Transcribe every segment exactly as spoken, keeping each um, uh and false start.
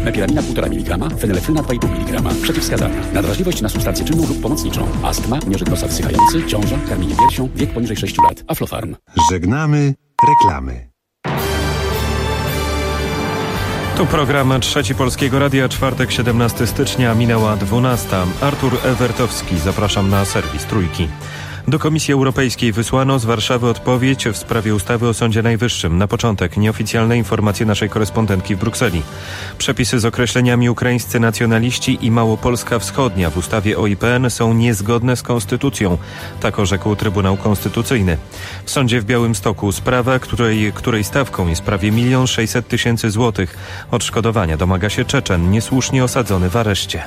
Mepiramina półtora miligrama, fenylefryna dwa i pół miligrama. Przeciwwskazania: nadwrażliwość na substancję czynną lub pomocniczą, astma, mierzyk nosa wsychający, ciąża, karmienie piersią, wiek poniżej sześciu lat. Aflofarm. Żegnamy reklamy. Tu program Trzeci Polskiego Radia, czwartek, siedemnastego stycznia, minęła dwunasta. Artur Ewertowski, zapraszam na serwis Trójki. Do Komisji Europejskiej wysłano z Warszawy odpowiedź w sprawie ustawy o Sądzie Najwyższym. Na początek nieoficjalne informacje naszej korespondentki w Brukseli. Przepisy z określeniami ukraińscy nacjonaliści i Małopolska Wschodnia w ustawie o I P N są niezgodne z konstytucją. Tak orzekł Trybunał Konstytucyjny. W sądzie w Białymstoku sprawa, której, której stawką jest prawie milion sześćset tysięcy złotych. Odszkodowania domaga się Czeczen, niesłusznie osadzony w areszcie.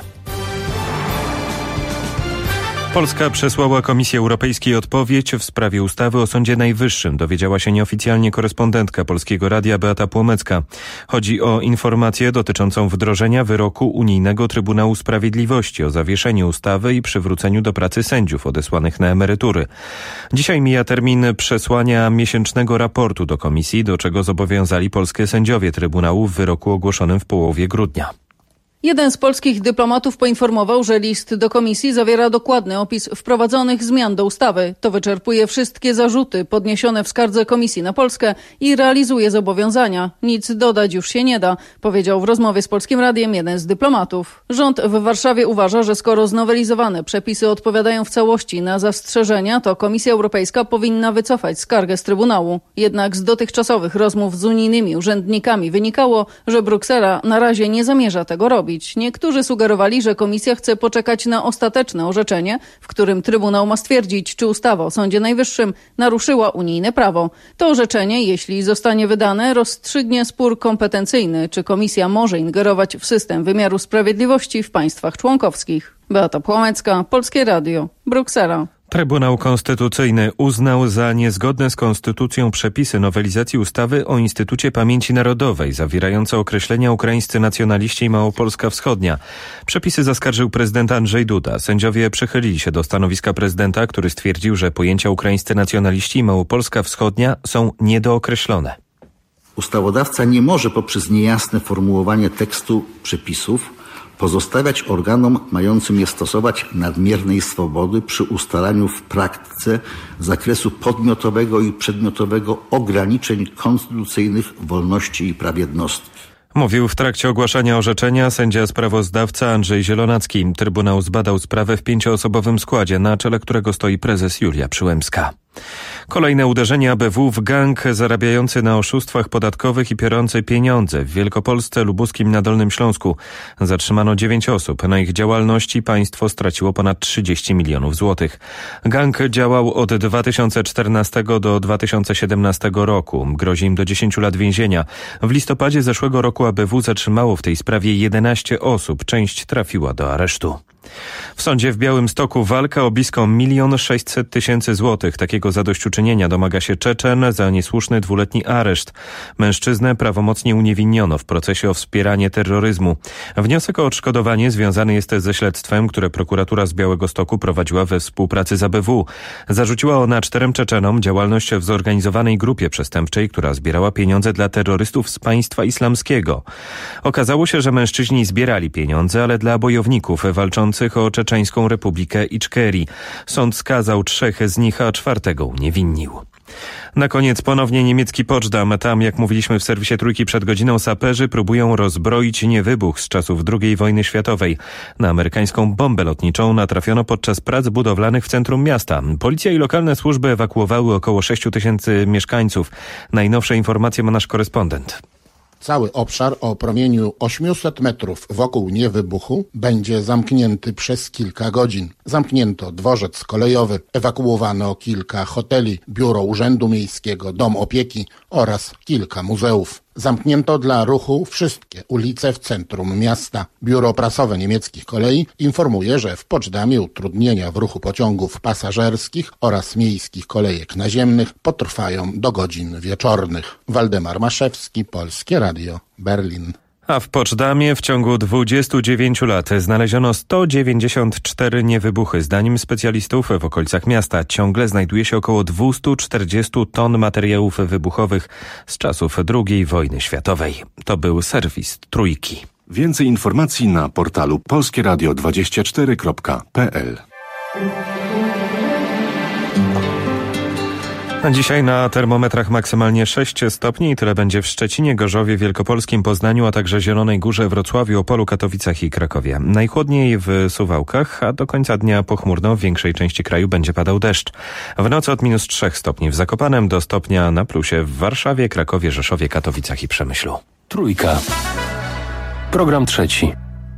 Polska przesłała Komisji Europejskiej odpowiedź w sprawie ustawy o Sądzie Najwyższym. Dowiedziała się nieoficjalnie korespondentka Polskiego Radia Beata Płomecka. Chodzi o informację dotyczącą wdrożenia wyroku Unijnego Trybunału Sprawiedliwości o zawieszeniu ustawy i przywróceniu do pracy sędziów odesłanych na emerytury. Dzisiaj mija termin przesłania miesięcznego raportu do Komisji, do czego zobowiązali Polskę sędziowie Trybunału w wyroku ogłoszonym w połowie grudnia. Jeden z polskich dyplomatów poinformował, że list do komisji zawiera dokładny opis wprowadzonych zmian do ustawy. To wyczerpuje wszystkie zarzuty podniesione w skardze komisji na Polskę i realizuje zobowiązania. Nic dodać już się nie da, powiedział w rozmowie z Polskim Radiem jeden z dyplomatów. Rząd w Warszawie uważa, że skoro znowelizowane przepisy odpowiadają w całości na zastrzeżenia, to Komisja Europejska powinna wycofać skargę z Trybunału. Jednak z dotychczasowych rozmów z unijnymi urzędnikami wynikało, że Bruksela na razie nie zamierza tego robić. Niektórzy sugerowali, że komisja chce poczekać na ostateczne orzeczenie, w którym Trybunał ma stwierdzić, czy ustawa o Sądzie Najwyższym naruszyła unijne prawo. To orzeczenie, jeśli zostanie wydane, rozstrzygnie spór kompetencyjny, czy komisja może ingerować w system wymiaru sprawiedliwości w państwach członkowskich. Beata Płomecka, Polskie Radio, Bruksela. Trybunał Konstytucyjny uznał za niezgodne z konstytucją przepisy nowelizacji ustawy o Instytucie Pamięci Narodowej zawierające określenia ukraińscy nacjonaliści i Małopolska Wschodnia. Przepisy zaskarżył prezydent Andrzej Duda. Sędziowie przychylili się do stanowiska prezydenta, który stwierdził, że pojęcia ukraińscy nacjonaliści i Małopolska Wschodnia są niedookreślone. Ustawodawca nie może poprzez niejasne formułowanie tekstu przepisów pozostawiać organom mającym je stosować nadmiernej swobody przy ustalaniu w praktyce zakresu podmiotowego i przedmiotowego ograniczeń konstytucyjnych wolności i praw jednostki. Mówił w trakcie ogłaszania orzeczenia sędzia sprawozdawca Andrzej Zielonacki. Trybunał zbadał sprawę w pięcioosobowym składzie, na czele którego stoi prezes Julia Przyłębska. Kolejne uderzenie A B W w gang zarabiający na oszustwach podatkowych i piorący pieniądze w Wielkopolsce, Lubuskim i na Dolnym Śląsku. Zatrzymano dziewięć osób. Na ich działalności państwo straciło ponad trzydzieści milionów złotych. Gang działał od dwa tysiące czternastego do dwa tysiące siedemnastego roku. Grozi im do dziesięciu lat więzienia. W listopadzie zeszłego roku A B W zatrzymało w tej sprawie jedenaście osób. Część trafiła do aresztu. W sądzie w Białymstoku walka o blisko milion sześćset tysięcy złotych. Takiego zadośćuczynienia domaga się Czeczen za niesłuszny dwuletni areszt. Mężczyznę prawomocnie uniewinniono w procesie o wspieranie terroryzmu. Wniosek o odszkodowanie związany jest ze śledztwem, które prokuratura z Białegostoku prowadziła we współpracy z A B W. Zarzuciła ona czterem Czeczenom działalność w zorganizowanej grupie przestępczej, która zbierała pieniądze dla terrorystów z państwa islamskiego. Okazało się, że mężczyźni zbierali pieniądze, ale dla bojowników walczących o Czeczeńską Republikę Iczkerii. Sąd skazał trzech z nich, a czwartego uniewinnił. Na koniec ponownie niemiecki Poczdam. Tam, jak mówiliśmy w serwisie Trójki przed godziną, saperzy próbują rozbroić niewybuch z czasów drugiej wojny światowej. Na amerykańską bombę lotniczą natrafiono podczas prac budowlanych w centrum miasta. Policja i lokalne służby ewakuowały około sześciu tysięcy mieszkańców. Najnowsze informacje ma nasz korespondent. Cały obszar o promieniu ośmiuset metrów wokół niewybuchu będzie zamknięty przez kilka godzin. Zamknięto dworzec kolejowy, ewakuowano kilka hoteli, biuro Urzędu Miejskiego, dom opieki oraz kilka muzeów. Zamknięto dla ruchu wszystkie ulice w centrum miasta. Biuro prasowe niemieckich kolei informuje, że w Poczdamie utrudnienia w ruchu pociągów pasażerskich oraz miejskich kolejek naziemnych potrwają do godzin wieczornych. Waldemar Maszewski, Polskie Radio, Berlin. A w Poczdamie w ciągu dwudziestu dziewięciu lat znaleziono sto dziewięćdziesiąt cztery niewybuchy. Zdaniem specjalistów w okolicach miasta ciągle znajduje się około dwieście czterdzieści ton materiałów wybuchowych z czasów drugiej wojny światowej. To był serwis Trójki. Więcej informacji na portalu polskie radio dwadzieścia cztery kropka p l. Dzisiaj na termometrach maksymalnie sześć stopni. Tyle będzie w Szczecinie, Gorzowie, Wielkopolskim, Poznaniu, a także Zielonej Górze, Wrocławiu, Opolu, Katowicach i Krakowie. Najchłodniej w Suwałkach, a do końca dnia pochmurno w większej części kraju będzie padał deszcz. W nocy od minus trzech stopni w Zakopanem do stopnia na plusie w Warszawie, Krakowie, Rzeszowie, Katowicach i Przemyślu. Trójka. Program trzeci.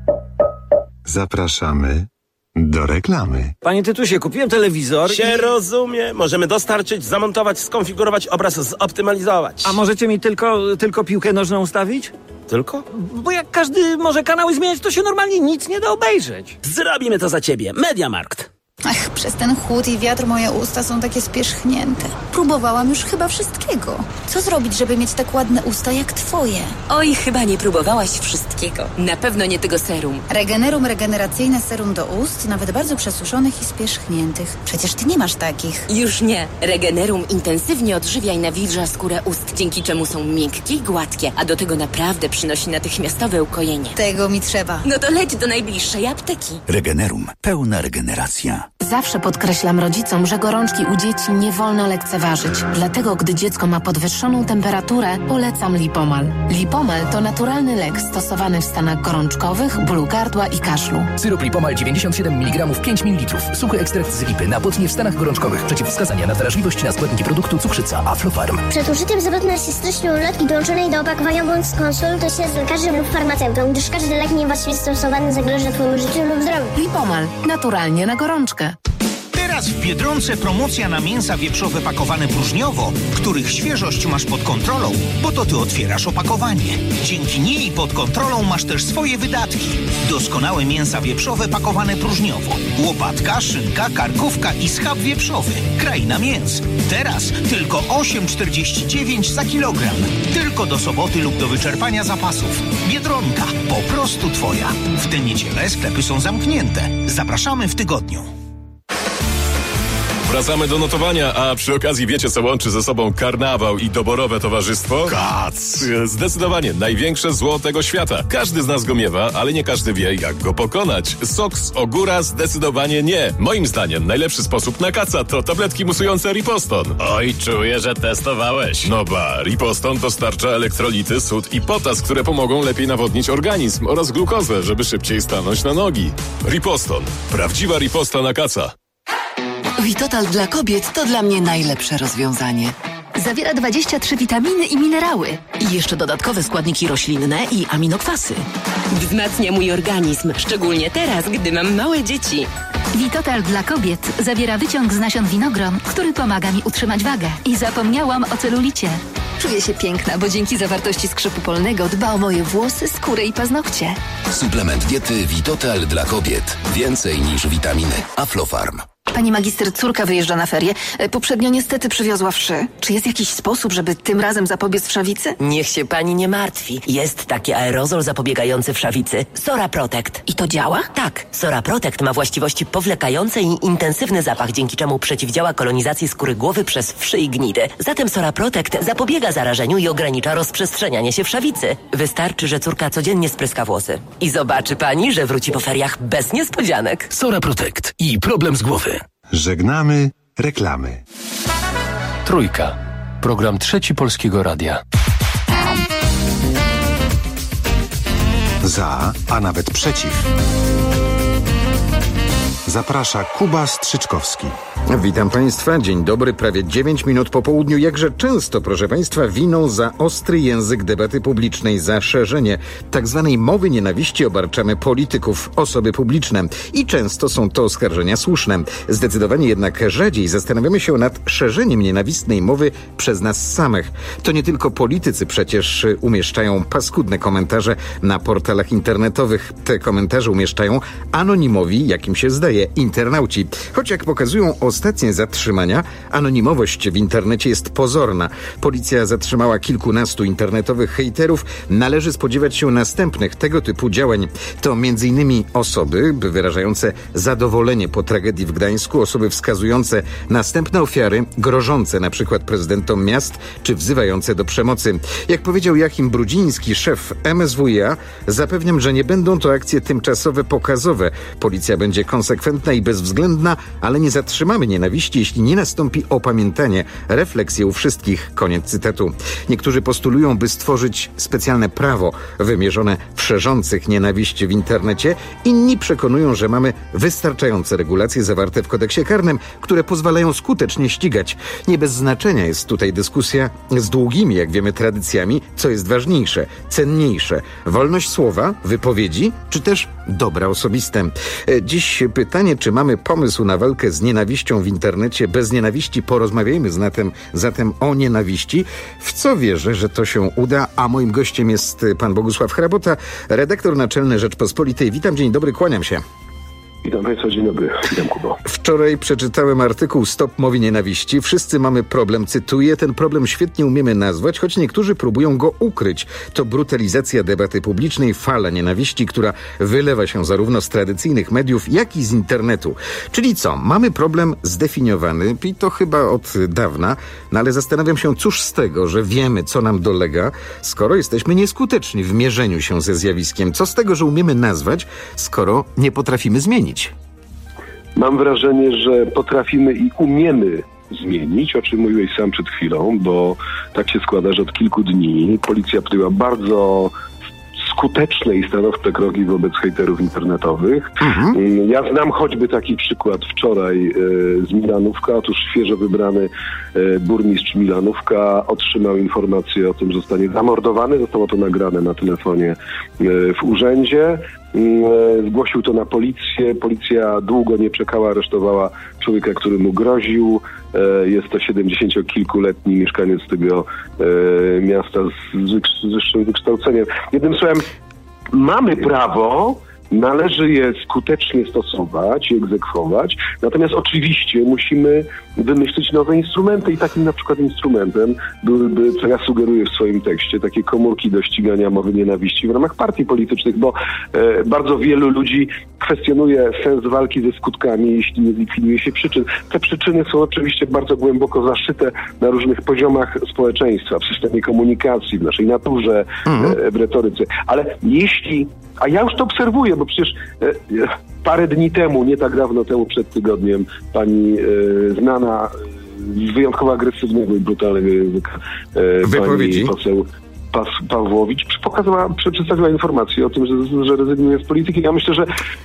Zapraszamy do reklamy. Panie Tytusie, kupiłem telewizor Się i... rozumie. Możemy dostarczyć, zamontować, skonfigurować, obraz zoptymalizować. A możecie mi tylko, tylko piłkę nożną ustawić? Tylko? Bo jak każdy może kanały zmieniać, to się normalnie nic nie da obejrzeć. Zrobimy to za ciebie. Mediamarkt. Ach, przez ten chłód i wiatr moje usta są takie spierzchnięte. Próbowałam już chyba wszystkiego. Co zrobić, żeby mieć tak ładne usta jak twoje? Oj, chyba nie próbowałaś wszystkiego. Na pewno nie tego serum. Regenerum regeneracyjne serum do ust, nawet bardzo przesuszonych i spierzchniętych. Przecież ty nie masz takich. Już nie. Regenerum intensywnie odżywia i nawilża skórę ust, dzięki czemu są miękkie i gładkie, a do tego naprawdę przynosi natychmiastowe ukojenie. Tego mi trzeba. No to leć do najbliższej apteki. Regenerum. Pełna regeneracja. Zawsze podkreślam rodzicom, że gorączki u dzieci nie wolno lekceważyć. Dlatego, gdy dziecko ma podwyższoną temperaturę, polecam Lipomal. Lipomal to naturalny lek stosowany w stanach gorączkowych, bólu gardła i kaszlu. Syrop Lipomal dziewięćdziesiąt siedem miligramów, pięć mililitrów. Suchy ekstrakt z lipy na potnie w stanach gorączkowych. Przeciwwskazania na wrażliwość na składniki produktu cukrzyca Aflofarm. Przed użyciem zapewne się streścią ulotki dołączonej do opakowania bądź skonsultuj się z lekarzem lub farmaceutą, gdyż każdy lek niewłaściwie stosowany zagraża twojemu życiu lub zdrowiu. Lipomal. Naturalnie na gorączkę. Teraz w Biedronce promocja na mięsa wieprzowe pakowane próżniowo, których świeżość masz pod kontrolą, bo to ty otwierasz opakowanie. Dzięki niej pod kontrolą masz też swoje wydatki. Doskonałe mięsa wieprzowe pakowane próżniowo. Łopatka, szynka, karkówka i schab wieprzowy. Kraina mięs. Teraz tylko osiem czterdzieści dziewięć za kilogram. Tylko do soboty lub do wyczerpania zapasów. Biedronka. Po prostu twoja. W tę niedzielę sklepy są zamknięte. Zapraszamy w tygodniu. Wracamy do notowania, a przy okazji wiecie, co łączy ze sobą karnawał i doborowe towarzystwo? Kac! Zdecydowanie największe zło tego świata. Każdy z nas go miewa, ale nie każdy wie, jak go pokonać. Sok z ogóra zdecydowanie nie. Moim zdaniem najlepszy sposób na kaca to tabletki musujące Riposton. Oj, czuję, że testowałeś. No ba, Riposton dostarcza elektrolity, sód i potas, które pomogą lepiej nawodnić organizm oraz glukozę, żeby szybciej stanąć na nogi. Riposton. Prawdziwa riposta na kaca. Vitotal dla kobiet to dla mnie najlepsze rozwiązanie. Zawiera dwadzieścia trzy witaminy i minerały. I jeszcze dodatkowe składniki roślinne i aminokwasy. Wzmacnia mój organizm, szczególnie teraz, gdy mam małe dzieci. Vitotal dla kobiet zawiera wyciąg z nasion winogron, który pomaga mi utrzymać wagę. I zapomniałam o celulicie. Czuję się piękna, bo dzięki zawartości skrzypu polnego dba o moje włosy, skórę i paznokcie. Suplement diety Vitotal dla kobiet. Więcej niż witaminy. Aflofarm. Pani magister, córka wyjeżdża na ferie. Poprzednio niestety przywiozła wszy. Czy jest jakiś sposób, żeby tym razem zapobiec wszawicy? Niech się pani nie martwi. Jest taki aerozol zapobiegający wszawicy. Sora Protect. I to działa? Tak. Sora Protect ma właściwości powlekające i intensywny zapach, dzięki czemu przeciwdziała kolonizacji skóry głowy przez wszy i gnidy. Zatem Sora Protect zapobiega zarażeniu i ogranicza rozprzestrzenianie się wszawicy. Wystarczy, że córka codziennie spryska włosy. I zobaczy pani, że wróci po feriach bez niespodzianek. Sora Protect i problem z głowy. Żegnamy reklamy. Trójka. Program Trzeci Polskiego Radia. Za, a nawet przeciw. Zaprasza Kuba Strzyczkowski. Witam Państwa, dzień dobry, prawie dziewięć minut po południu. Jakże często, proszę Państwa, winą za ostry język debaty publicznej, za szerzenie tzw. mowy nienawiści obarczamy polityków, osoby publiczne. I często są to oskarżenia słuszne. Zdecydowanie jednak rzadziej zastanawiamy się nad szerzeniem nienawistnej mowy przez nas samych. To nie tylko politycy przecież umieszczają paskudne komentarze na portalach internetowych. Te komentarze umieszczają anonimowi, jak im się zdaje, przyznaje internauci. Choć jak pokazują ostatnie zatrzymania, anonimowość w internecie jest pozorna. Policja zatrzymała kilkunastu internetowych hejterów. Należy spodziewać się następnych tego typu działań. To między innymi osoby wyrażające zadowolenie po tragedii w Gdańsku, osoby wskazujące następne ofiary, grożące na przykład prezydentom miast, czy wzywające do przemocy. Jak powiedział Joachim Brudziński, szef M S W iA, zapewniam, że nie będą to akcje tymczasowe, pokazowe. Policja będzie konsekwentna i bezwzględna, ale nie zatrzymamy nienawiści, jeśli nie nastąpi opamiętanie, refleksje u wszystkich. Koniec cytatu. Niektórzy postulują, by stworzyć specjalne prawo wymierzone w szerzących nienawiść w internecie. Inni przekonują, że mamy wystarczające regulacje zawarte w kodeksie karnym, które pozwalają skutecznie ścigać. Nie bez znaczenia jest tutaj dyskusja z długimi, jak wiemy, tradycjami, co jest ważniejsze, cenniejsze. Wolność słowa, wypowiedzi, czy też dobra osobiste. Dziś pytanie, czy mamy pomysł na walkę z nienawiścią w internecie? Bez nienawiści porozmawiajmy zatem, zatem o nienawiści. W co wierzę, że to się uda? A moim gościem jest pan Bogusław Hrabota, redaktor naczelny Rzeczpospolitej. Witam, dzień dobry, kłaniam się. Witam Państwa, dzień dobry. Witam, Kubo. Wczoraj przeczytałem artykuł Stop mowie nienawiści. Wszyscy mamy problem, cytuję. Ten problem świetnie umiemy nazwać, choć niektórzy próbują go ukryć. To brutalizacja debaty publicznej, fala nienawiści, która wylewa się zarówno z tradycyjnych mediów, jak i z internetu. Czyli co? Mamy problem zdefiniowany i to chyba od dawna, no ale zastanawiam się, cóż z tego, że wiemy, co nam dolega, skoro jesteśmy nieskuteczni w mierzeniu się ze zjawiskiem. Co z tego, że umiemy nazwać, skoro nie potrafimy zmienić? Mam wrażenie, że potrafimy i umiemy zmienić, o czym mówiłeś sam przed chwilą, bo tak się składa, że od kilku dni policja podjęła bardzo skuteczne i stanowcze kroki wobec hejterów internetowych. Mhm. Ja znam choćby taki przykład wczoraj e, z Milanówka. Otóż świeżo wybrany e, burmistrz Milanówka otrzymał informację o tym, że zostanie zamordowany. Zostało to nagrane na telefonie e, w urzędzie. Zgłosił to na policję. Policja długo nie czekała, aresztowała człowieka, który mu groził. Jest to siedemdziesięciokilkuletni mieszkaniec tego miasta z wyższym wykształceniem. Jednym słowem, mamy prawo, należy je skutecznie stosować i egzekwować, natomiast oczywiście musimy wymyślić nowe instrumenty i takim na przykład instrumentem byłyby, co ja sugeruję w swoim tekście, takie komórki do ścigania mowy nienawiści w ramach partii politycznych, bo e, bardzo wielu ludzi kwestionuje sens walki ze skutkami, jeśli nie zlikwiduje się przyczyn. Te przyczyny są oczywiście bardzo głęboko zaszyte na różnych poziomach społeczeństwa, w systemie komunikacji, w naszej naturze, mhm. e, w retoryce, ale jeśli A ja już to obserwuję, bo przecież e, parę dni temu, nie tak dawno temu, przed tygodniem, pani e, znana z wyjątkowo agresywnego i brutalnego języka e, wypowiedzi pani poseł Pas, Pawłowicz pokazała, przedstawiła informację o tym, że, że rezygnuje z polityki. Ja myślę, że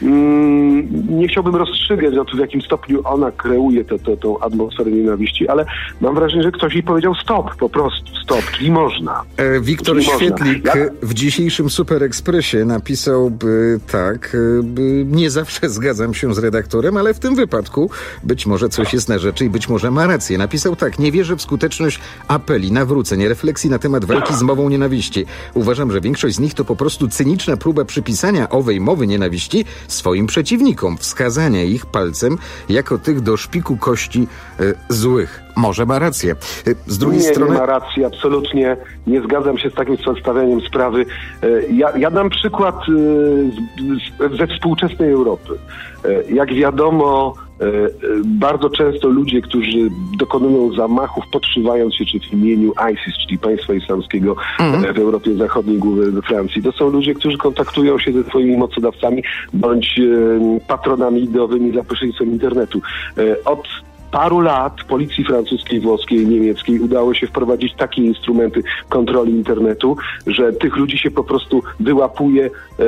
mm, nie chciałbym rozstrzygać o tym, w jakim stopniu ona kreuje tę te, te, atmosferę nienawiści, ale mam wrażenie, że ktoś jej powiedział stop, po prostu stop, czyli można. E, Wiktor czyli Świetlik można. Ja... w dzisiejszym Super Expressie napisał by, tak, by, nie zawsze zgadzam się z redaktorem, ale w tym wypadku być może coś jest na rzeczy i być może ma rację. Napisał tak: nie wierzę w skuteczność apeli, nawróceń, refleksji na temat walki z mową nienawiści. Uważam, że większość z nich to po prostu cyniczna próba przypisania owej mowy nienawiści swoim przeciwnikom, wskazania ich palcem jako tych do szpiku kości y, złych. Może ma rację. Y, z drugiej nie, strony... Nie ma racji, absolutnie nie zgadzam się z takim przedstawieniem sprawy. Y, ja, ja dam przykład y, z, z, ze współczesnej Europy. Y, jak wiadomo, bardzo często ludzie, którzy dokonują zamachów, podszywając się czy w imieniu ISIS, czyli Państwa Islamskiego mhm. w Europie Zachodniej, głównie we Francji, to są ludzie, którzy kontaktują się ze swoimi mocodawcami bądź patronami ideowymi za pośrednictwem internetu. Od paru lat policji francuskiej, włoskiej i niemieckiej udało się wprowadzić takie instrumenty kontroli internetu, że tych ludzi się po prostu wyłapuje, e,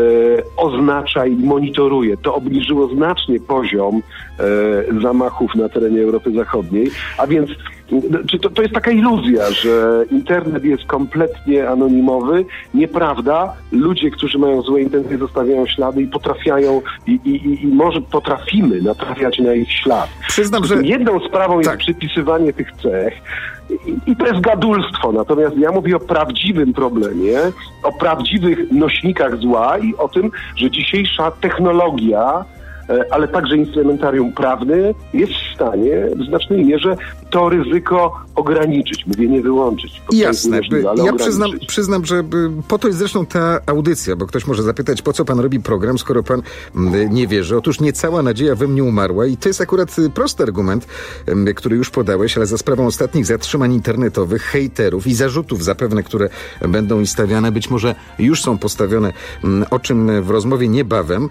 oznacza i monitoruje. To obniżyło znacznie poziom e, zamachów na terenie Europy Zachodniej, a więc czy to, to jest taka iluzja, że internet jest kompletnie anonimowy. Nieprawda. Ludzie, którzy mają złe intencje, zostawiają ślady i potrafiają i, i, i może potrafimy natrafiać na ich ślad. Przyznam, że jedną sprawą tak. jest przypisywanie tych cech i, i to jest gadulstwo. Natomiast ja mówię o prawdziwym problemie, o prawdziwych nośnikach zła i o tym, że dzisiejsza technologia ale także instrumentarium prawne jest w stanie w znacznej mierze to ryzyko ograniczyć. Mówię nie wyłączyć. Jasne. Możliwe, ale ja przyznam, przyznam, że po to jest zresztą ta audycja, bo ktoś może zapytać, po co pan robi program, skoro pan nie wierzy. Otóż nie cała nadzieja we mnie umarła i to jest akurat prosty argument, który już podałeś, ale za sprawą ostatnich zatrzymań internetowych, hejterów i zarzutów zapewne, które będą im stawiane, być może już są postawione, o czym w rozmowie niebawem.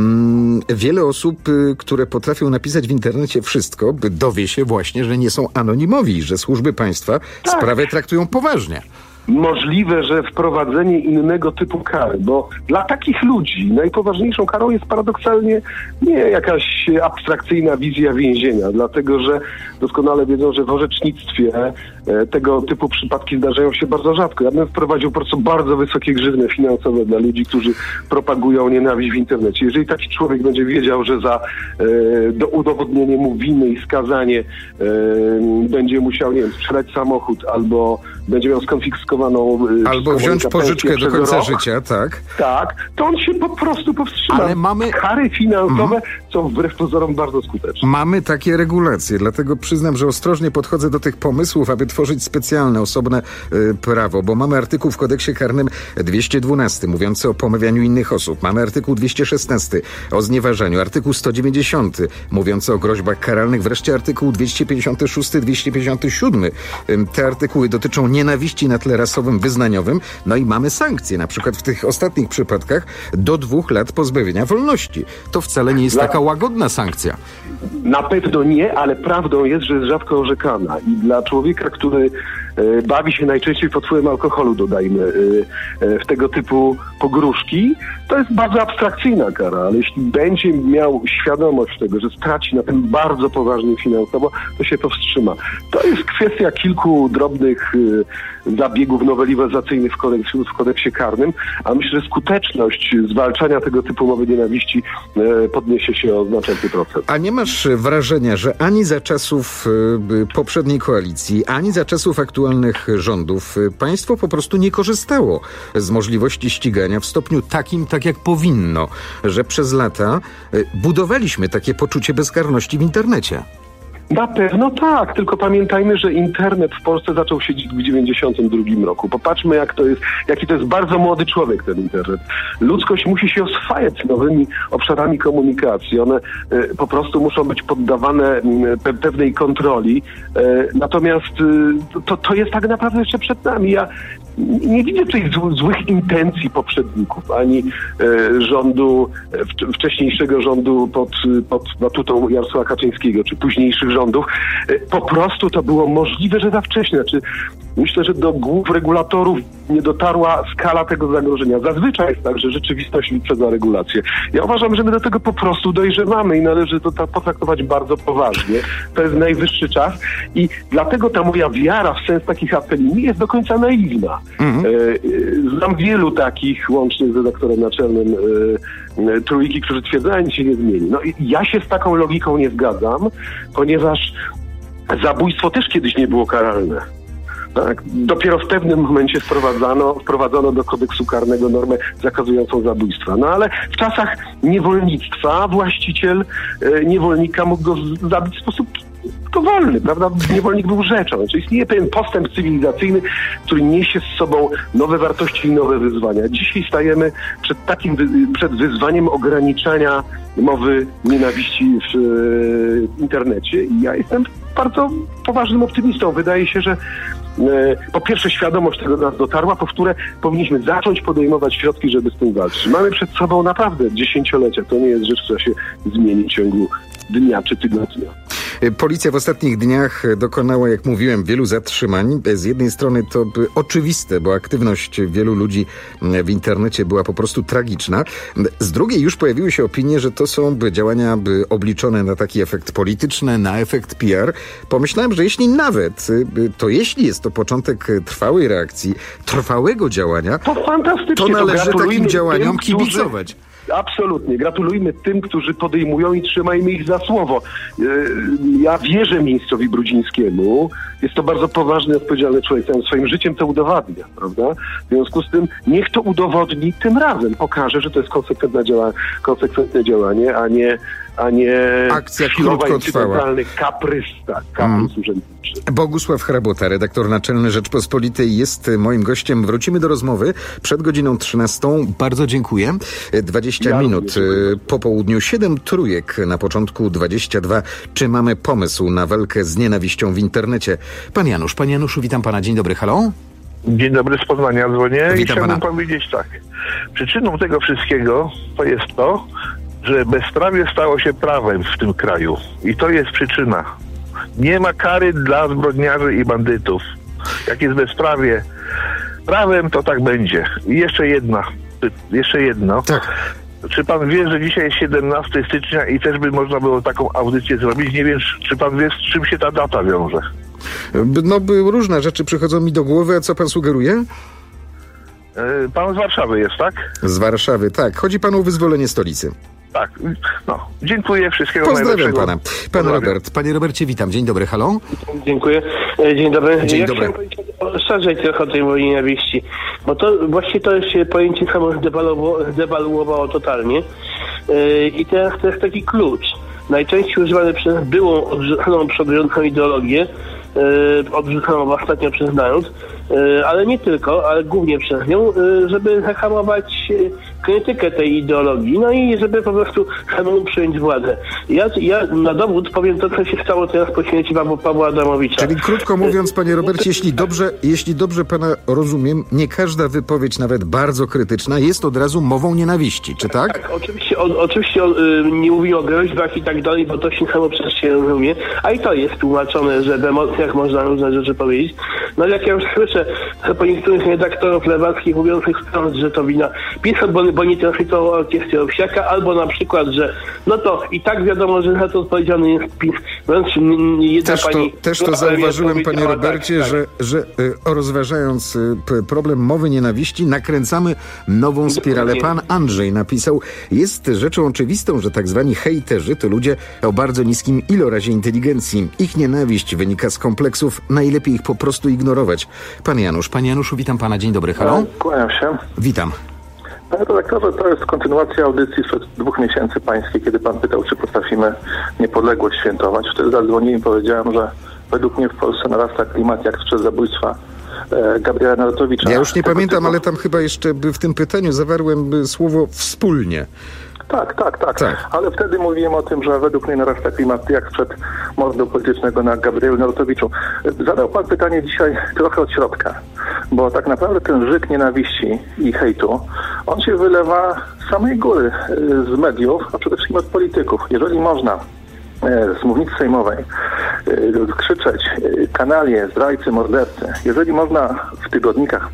Wiele osób, które potrafią napisać w internecie wszystko, dowie się właśnie, że nie są anonimowi, że służby państwa tak. sprawę traktują poważnie. Możliwe, że wprowadzenie innego typu kary, bo dla takich ludzi najpoważniejszą karą jest paradoksalnie nie jakaś abstrakcyjna wizja więzienia, dlatego że doskonale wiedzą, że w orzecznictwie e, tego typu przypadki zdarzają się bardzo rzadko. Ja bym wprowadził po prostu bardzo wysokie grzywny finansowe dla ludzi, którzy propagują nienawiść w internecie. Jeżeli taki człowiek będzie wiedział, że za e, do udowodnienie mu winy i skazanie e, będzie musiał, nie wiem, sprzedać samochód albo będzie miał skonfiskowaną albo wziąć pożyczkę do końca rok, życia, tak? Tak, to on się po prostu powstrzyma. Ale mamy kary finansowe mm. są wbrew pozorom bardzo skuteczne. Mamy takie regulacje, dlatego przyznam, że ostrożnie podchodzę do tych pomysłów, aby tworzyć specjalne, osobne y, prawo, bo mamy artykuł w kodeksie karnym dwieście dwanaście mówiący o pomawianiu innych osób. Mamy artykuł dwieście szesnaście o znieważaniu, artykuł sto dziewięćdziesiąty mówiący o groźbach karalnych, wreszcie artykuł dwieście pięćdziesiąty szósty, dwieście pięćdziesiąty siódmy. Y, te artykuły dotyczą nienawiści na tle rasowym, wyznaniowym, no i mamy sankcje, na przykład w tych ostatnich przypadkach do dwóch lat pozbawienia wolności. To wcale nie jest dla... taka łagodna sankcja. Na pewno nie, ale prawdą jest, że jest rzadko orzekana i dla człowieka, który e, bawi się najczęściej pod wpływem alkoholu, dodajmy, e, e, w tego typu pogróżki, to jest bardzo abstrakcyjna kara, ale jeśli będzie miał świadomość tego, że straci na tym bardzo poważnie finansowo, to się powstrzyma. To jest kwestia kilku drobnych e, zabiegów nowelizacyjnych w kodeksie, w kodeksie karnym, a myślę, że skuteczność zwalczania tego typu mowy nienawiści e, podniesie się o znaczący procent. A nie masz wrażenia, że ani za czasów y, poprzedniej koalicji, ani za czasów aktualnych rządów y, państwo po prostu nie korzystało z możliwości ścigania w stopniu takim, tak jak powinno, że przez lata y, budowaliśmy takie poczucie bezkarności w internecie? Na pewno tak, tylko pamiętajmy, że internet w Polsce zaczął się w dziewięćdziesiątym drugim roku. Popatrzmy, jak to jest, jaki to jest bardzo młody człowiek, ten internet. Ludzkość musi się oswajać z nowymi obszarami komunikacji. One y, po prostu muszą być poddawane y, pe- pewnej kontroli. Y, natomiast y, to, to jest tak naprawdę jeszcze przed nami. Ja nie widzę tutaj z, złych intencji poprzedników, ani e, rządu, w, wcześniejszego rządu pod, pod batutą Jarosława Kaczyńskiego, czy późniejszych rządów. E, po prostu to było możliwe, że za wcześnie. Znaczy, myślę, że do głów regulatorów nie dotarła skala tego zagrożenia. Zazwyczaj jest tak, że rzeczywistość wyprzedza regulację. Ja uważam, że my do tego po prostu dojrzewamy i należy to potraktować bardzo poważnie. To jest najwyższy czas i dlatego ta moja wiara w sens takich apeli nie jest do końca naiwna. Mhm. Znam wielu takich, łącznie z redaktorem naczelnym e, Trójki, którzy twierdzają, że nic się nie zmieni. No i ja się z taką logiką nie zgadzam, ponieważ zabójstwo też kiedyś nie było karalne. Tak? Dopiero w pewnym momencie wprowadzano, wprowadzono do kodeksu karnego normę zakazującą zabójstwa. No ale w czasach niewolnictwa właściciel e, niewolnika mógł go zabić w sposób dowolny, prawda? Niewolnik był rzeczą. Czyli istnieje pewien postęp cywilizacyjny, który niesie z sobą nowe wartości i nowe wyzwania. Dzisiaj stajemy przed takim wy- przed wyzwaniem ograniczania mowy nienawiści w e, internecie i ja jestem bardzo poważnym optymistą. Wydaje się, że e, po pierwsze świadomość tego do nas dotarła, po wtóre powinniśmy zacząć podejmować środki, żeby z tym walczyć. Mamy przed sobą naprawdę dziesięciolecia. To nie jest rzecz, która się zmieni w ciągu dnia czy tygodnia. Policja w ostatnich dniach dokonała, jak mówiłem, wielu zatrzymań. Z jednej strony to oczywiste, bo aktywność wielu ludzi w internecie była po prostu tragiczna. Z drugiej już pojawiły się opinie, że to są działania obliczone na taki efekt polityczny, na efekt P R. Pomyślałem, że jeśli nawet, to jeśli jest to początek trwałej reakcji, trwałego działania, to fantastycznie, to należy to takim działaniom tym, kibicować. Którzy... Absolutnie. Gratulujmy tym, którzy podejmują i trzymajmy ich za słowo. ja wierzę ministrowi Brudzińskiemu. Jest to bardzo poważny, odpowiedzialny człowiek. On swoim życiem to udowadnia, prawda? W związku z tym niech to udowodni tym razem. Pokaże, że to jest konsekwentne, działa, konsekwentne działanie, a nie, a nie akcja krótkotrwała. Kaprys, tak, kaprys mm. urzędniczy. Bogusław Hrabota, redaktor naczelny Rzeczpospolitej, jest moim gościem. Wrócimy do rozmowy przed godziną trzynastą. Bardzo dziękuję. dwadzieścia ja minut po południu, siedem trójek na początku, dwadzieścia dwa. Czy mamy pomysł na walkę z nienawiścią w internecie? Pan Janusz, panie Januszu, witam pana. Dzień dobry, halo? Dzień dobry, z Poznania dzwonię. Witam i chciałbym pana. powiedzieć tak. Przyczyną tego wszystkiego to jest to, że bezprawie stało się prawem w tym kraju. I to jest przyczyna. Nie ma kary dla zbrodniarzy i bandytów. Jak jest bezprawie prawem, to tak będzie. I jeszcze jedna. Jeszcze jedno. Tak. Czy pan wie, że dzisiaj jest siedemnastego stycznia i też by można było taką audycję zrobić? Nie wiem, czy pan wie, z czym się ta data wiąże. No, różne rzeczy przychodzą mi do głowy. A co pan sugeruje? Pan z Warszawy jest, tak? Z Warszawy, tak. Chodzi panu o wyzwolenie stolicy. Tak, no, dziękuję, wszystkiego Pozdrawiam najlepszego. pana. Pan Pozdrawiam. Robert. Panie Robercie, witam. Dzień dobry, halo? Dziękuję. Dzień dobry. Dzień ja dobry. chciałem powiedzieć szerzej trochę o tej wojnie nienawiści, bo to właśnie to się pojęcie samo zdewaluowało, zdewaluowało totalnie yy, i teraz to jest taki klucz. Najczęściej używany przez byłą odrzuconą przodzącą ideologię, yy, odrzuconą ostatnio przez naród, yy, ale nie tylko, ale głównie przez nią, yy, żeby zahamować yy, krytykę tej ideologii, no i żeby po prostu samemu przyjąć władzę. Ja, ja na dowód powiem to, co się stało teraz po śmierci Pawła Adamowicza. Czyli krótko mówiąc, panie Robercie, jeśli dobrze, jeśli dobrze pana rozumiem, nie każda wypowiedź, nawet bardzo krytyczna, jest od razu mową nienawiści, czy tak? Tak, oczywiście, o, oczywiście o, y, nie mówię o groźbach i tak dalej, bo to się samo przez się rozumie, a i to jest tłumaczone, że w emocjach można różne rzeczy powiedzieć. No ale jak ja już słyszę po niektórych redaktorów lewackich mówiących wprost, że to wina PiS-u, bo bo nie trafi to orkiestrę Owsiaka, albo na przykład, że no to i tak wiadomo, że za to odpowiedzialny jest PiS. Wręcz jedna też to, pani... też to zauważyłem, panie Robercie, tak, że, że y, rozważając y, p, problem mowy nienawiści, nakręcamy nową spiralę. Pan Andrzej napisał, jest rzeczą oczywistą, że tak zwani hejterzy to ludzie o bardzo niskim ilorazie inteligencji. Ich nienawiść wynika z kompleksów, najlepiej ich po prostu ignorować. Pan Janusz, panie Januszu, witam pana, dzień dobry, halo? Kłaniam się. Witam. Panie redaktorze, to jest kontynuacja audycji sprzed dwóch miesięcy pańskiej, kiedy pan pytał, czy potrafimy niepodległość świętować. Wtedy zadzwoniłem i powiedziałem, że według mnie w Polsce narasta klimat jak sprzed zabójstwa e, Gabriela Narutowicza. Ja już nie Tego pamiętam, typu... ale tam chyba jeszcze w tym pytaniu zawarłem słowo wspólnie. Tak, tak, tak, tak. Ale wtedy mówiłem o tym, że według mnie narasta klimat jak przed mordu politycznego na Gabrielu Narutowiczu. Zadał pan pytanie dzisiaj trochę od środka, bo tak naprawdę ten żyk nienawiści i hejtu, on się wylewa z samej góry, z mediów, a przede wszystkim od polityków. Jeżeli można z mównicy sejmowej krzyczeć kanalie, zdrajcy, mordercy, jeżeli można w tygodnikach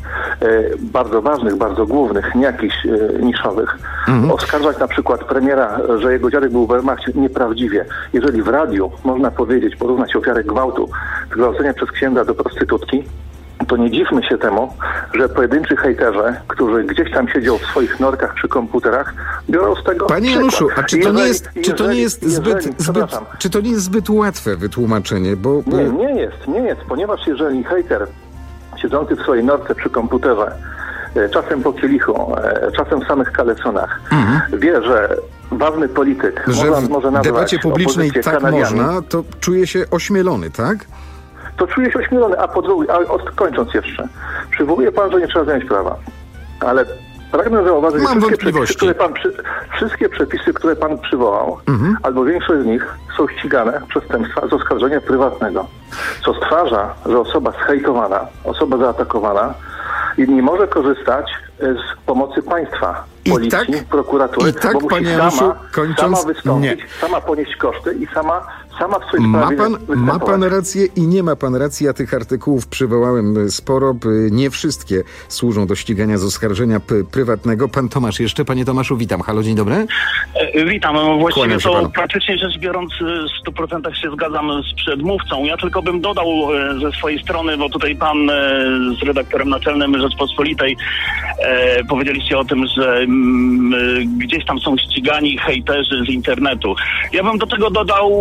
bardzo ważnych, bardzo głównych, nie jakichś niszowych, mhm. oskarżać na przykład premiera, że jego dziadek był w Wehrmachcie nieprawdziwie. Jeżeli w radiu można powiedzieć, porównać ofiarę gwałtu, zgwałcenia przez księdza do prostytutki, to nie dziwmy się temu, że pojedynczy hejterze, którzy gdzieś tam siedzą w swoich norkach przy komputerach, biorą z tego Panie przykład. Januszu, a czy to jeżeli, nie jest, czy to nie jest jeżeli, zbyt, jeżeli, zbyt, czy to nie jest zbyt łatwe wytłumaczenie, bo... Nie, nie jest, nie jest, ponieważ jeżeli hejter siedzący w swojej norce przy komputerze, czasem po kielichu, czasem w samych kalesonach, mhm. wie, że ważny polityk że może, może nazwać w debacie publicznej tak kanaliami, można, to czuje się ośmielony, tak? To czuje się ośmielony, a po drugie, a od, kończąc jeszcze, przywołuje pan, że nie trzeba zmieniać prawa, ale pragnę zauważyć, że wszystkie przepisy, które pan przy, wszystkie przepisy, które pan przywołał, mhm. albo większość z nich są ścigane przestępstwa z oskarżenia prywatnego, co stwarza, że osoba zhejtowana, osoba zaatakowana nie może korzystać z pomocy państwa, policji, I tak, prokuratury, i tak, bo musi panie sama, Januszu, kończąc, sama wystąpić, nie. sama ponieść koszty i sama, sama w swojej ma sprawie pan, ma pan rację i nie ma pan racji. Ja tych artykułów przywołałem sporo. Nie wszystkie służą do ścigania z oskarżenia p- prywatnego. Pan Tomasz jeszcze. Panie Tomaszu, witam. Halo, dzień dobry. E, witam. Właściwie to panu. praktycznie rzecz biorąc w stu procentach się zgadzam z przedmówcą. Ja tylko bym dodał e, ze swojej strony, bo tutaj pan e, z redaktorem naczelnym Rzeczpospolitej e, powiedzieliście o tym, że m, gdzieś tam są ścigani hejterzy z internetu. Ja bym do tego dodał jedną rzecz.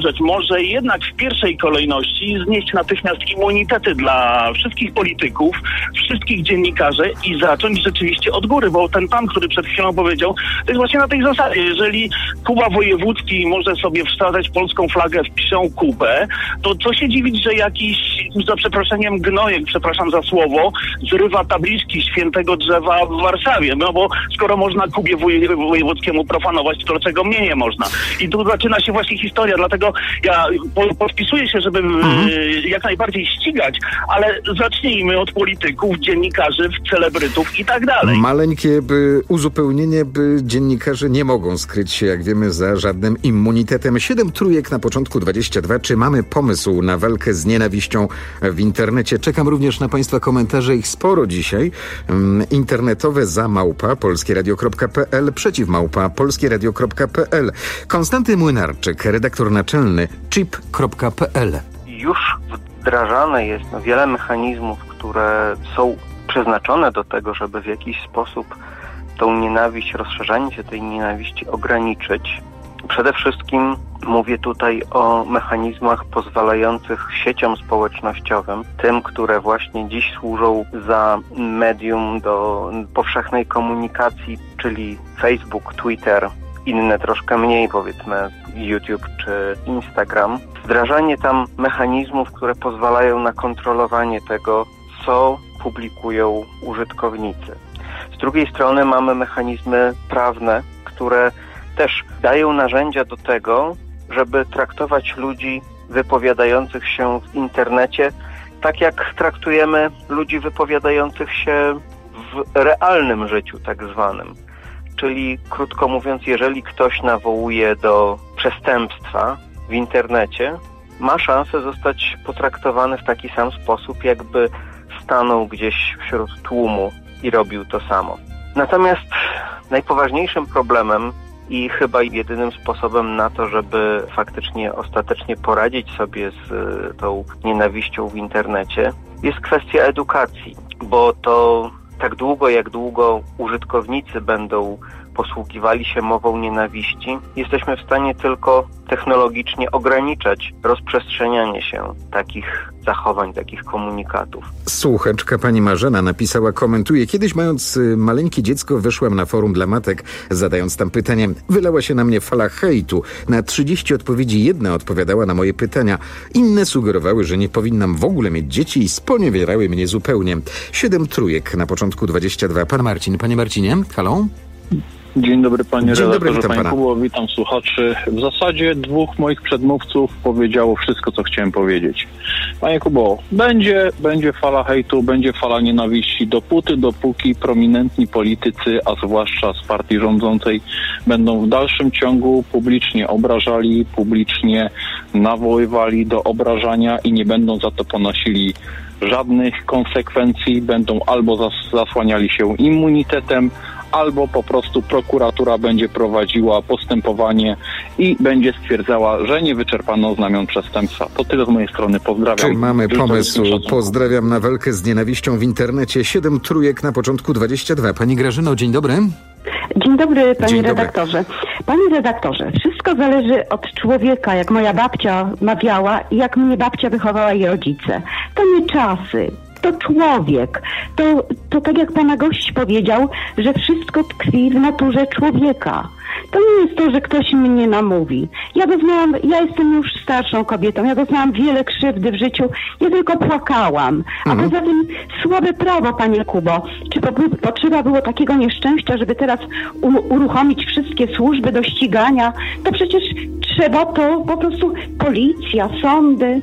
rzecz. Może jednak w pierwszej kolejności znieść natychmiast immunitety dla wszystkich polityków, wszystkich dziennikarzy i zacząć rzeczywiście od góry, bo ten pan, który przed chwilą powiedział, to jest właśnie na tej zasadzie. Jeżeli Kuba Wojewódzki może sobie wsadzać polską flagę w psią kupę, to co się dziwić, że jakiś, za przeproszeniem, gnojek, przepraszam za słowo, zrywa tabliczki świętego drzewa w Warszawie. No bo skoro można Kubie Wojewódzkiemu profanować, to dlaczego mnie nie można? I tu zaczyna się właśnie historia, dlatego ja po, podpisuję się, żeby mhm. y, jak najbardziej ścigać, ale zacznijmy od polityków, dziennikarzy, celebrytów i tak dalej. Maleńkie by uzupełnienie, by dziennikarze nie mogą skryć się, jak wiemy, za żadnym immunitetem. Siedem trójek na początku dwadzieścia dwa. Czy mamy pomysł na walkę z nienawiścią w internecie? Czekam również na Państwa komentarze, ich sporo dzisiaj. Um, internetowe za małpa polskieradio kropka p l, przeciw małpa polskieradio kropka p l. Konstanty Młynarczyk, redaktor naczelny chip kropka p l. Już wdrażane jest no, wiele mechanizmów, które są przeznaczone do tego, żeby w jakiś sposób tą nienawiść, rozszerzanie się tej nienawiści ograniczyć. Przede wszystkim mówię tutaj o mechanizmach pozwalających sieciom społecznościowym, tym, które właśnie dziś służą za medium do powszechnej komunikacji, czyli Facebook, Twitter, inne troszkę mniej, powiedzmy YouTube czy Instagram. Wdrażanie tam mechanizmów, które pozwalają na kontrolowanie tego, co publikują użytkownicy. Z drugiej strony mamy mechanizmy prawne, które też dają narzędzia do tego, żeby traktować ludzi wypowiadających się w internecie tak, jak traktujemy ludzi wypowiadających się w realnym życiu tak zwanym. Czyli krótko mówiąc, jeżeli ktoś nawołuje do przestępstwa w internecie, ma szansę zostać potraktowany w taki sam sposób, jakby stanął gdzieś wśród tłumu i robił to samo. Natomiast najpoważniejszym problemem i chyba jedynym sposobem na to, żeby faktycznie ostatecznie poradzić sobie z tą nienawiścią w internecie, jest kwestia edukacji, bo to tak długo, jak długo użytkownicy będą posługiwali się mową nienawiści, jesteśmy w stanie tylko technologicznie ograniczać rozprzestrzenianie się takich zachowań, takich komunikatów. Słuchaczka pani Marzena napisała, komentuje: kiedyś mając maleńkie dziecko weszłam na forum dla matek, zadając tam pytanie. Wylała się na mnie fala hejtu. Na trzydzieści odpowiedzi jedna odpowiadała na moje pytania. Inne sugerowały, że nie powinnam w ogóle mieć dzieci i sponiewierały mnie zupełnie. Siedem trójek na początku dwadzieścia dwa. Pan Marcin. Panie Marcinie, halo? Dzień dobry panie Dzień redaktorze, dobry, witam panie pana. Kubo, witam słuchaczy. W zasadzie dwóch moich przedmówców powiedziało wszystko, co chciałem powiedzieć. Panie Kubo, będzie, będzie fala hejtu, będzie fala nienawiści, dopóty, dopóki prominentni politycy, a zwłaszcza z partii rządzącej, będą w dalszym ciągu publicznie obrażali, publicznie nawoływali do obrażania i nie będą za to ponosili żadnych konsekwencji, będą albo zas- zasłaniali się immunitetem, albo po prostu prokuratura będzie prowadziła postępowanie i będzie stwierdzała, że nie wyczerpano znamion przestępstwa. To tyle z mojej strony. Pozdrawiam. Czy mamy pomysł? Pozdrawiam na walkę z nienawiścią w internecie. Siedem trójek na początku dwadzieścia dwa. Pani Grażyno, dzień dobry. Dzień dobry, panie Dzień dobry. redaktorze. Panie redaktorze, wszystko zależy od człowieka, jak moja babcia mawiała i jak mnie babcia wychowała i rodzice. To nie czasy. To człowiek. To, to tak jak pana gość powiedział, że wszystko tkwi w naturze człowieka. To nie jest to, że ktoś mnie namówi. Ja doznałam, ja jestem już starszą kobietą, ja doznałam wiele krzywdy w życiu, ja tylko płakałam. A Mhm. poza tym słabe prawo, panie Kubo. Czy po, potrzeba było takiego nieszczęścia, żeby teraz u, uruchomić wszystkie służby do ścigania? To przecież trzeba to po prostu policja, sądy.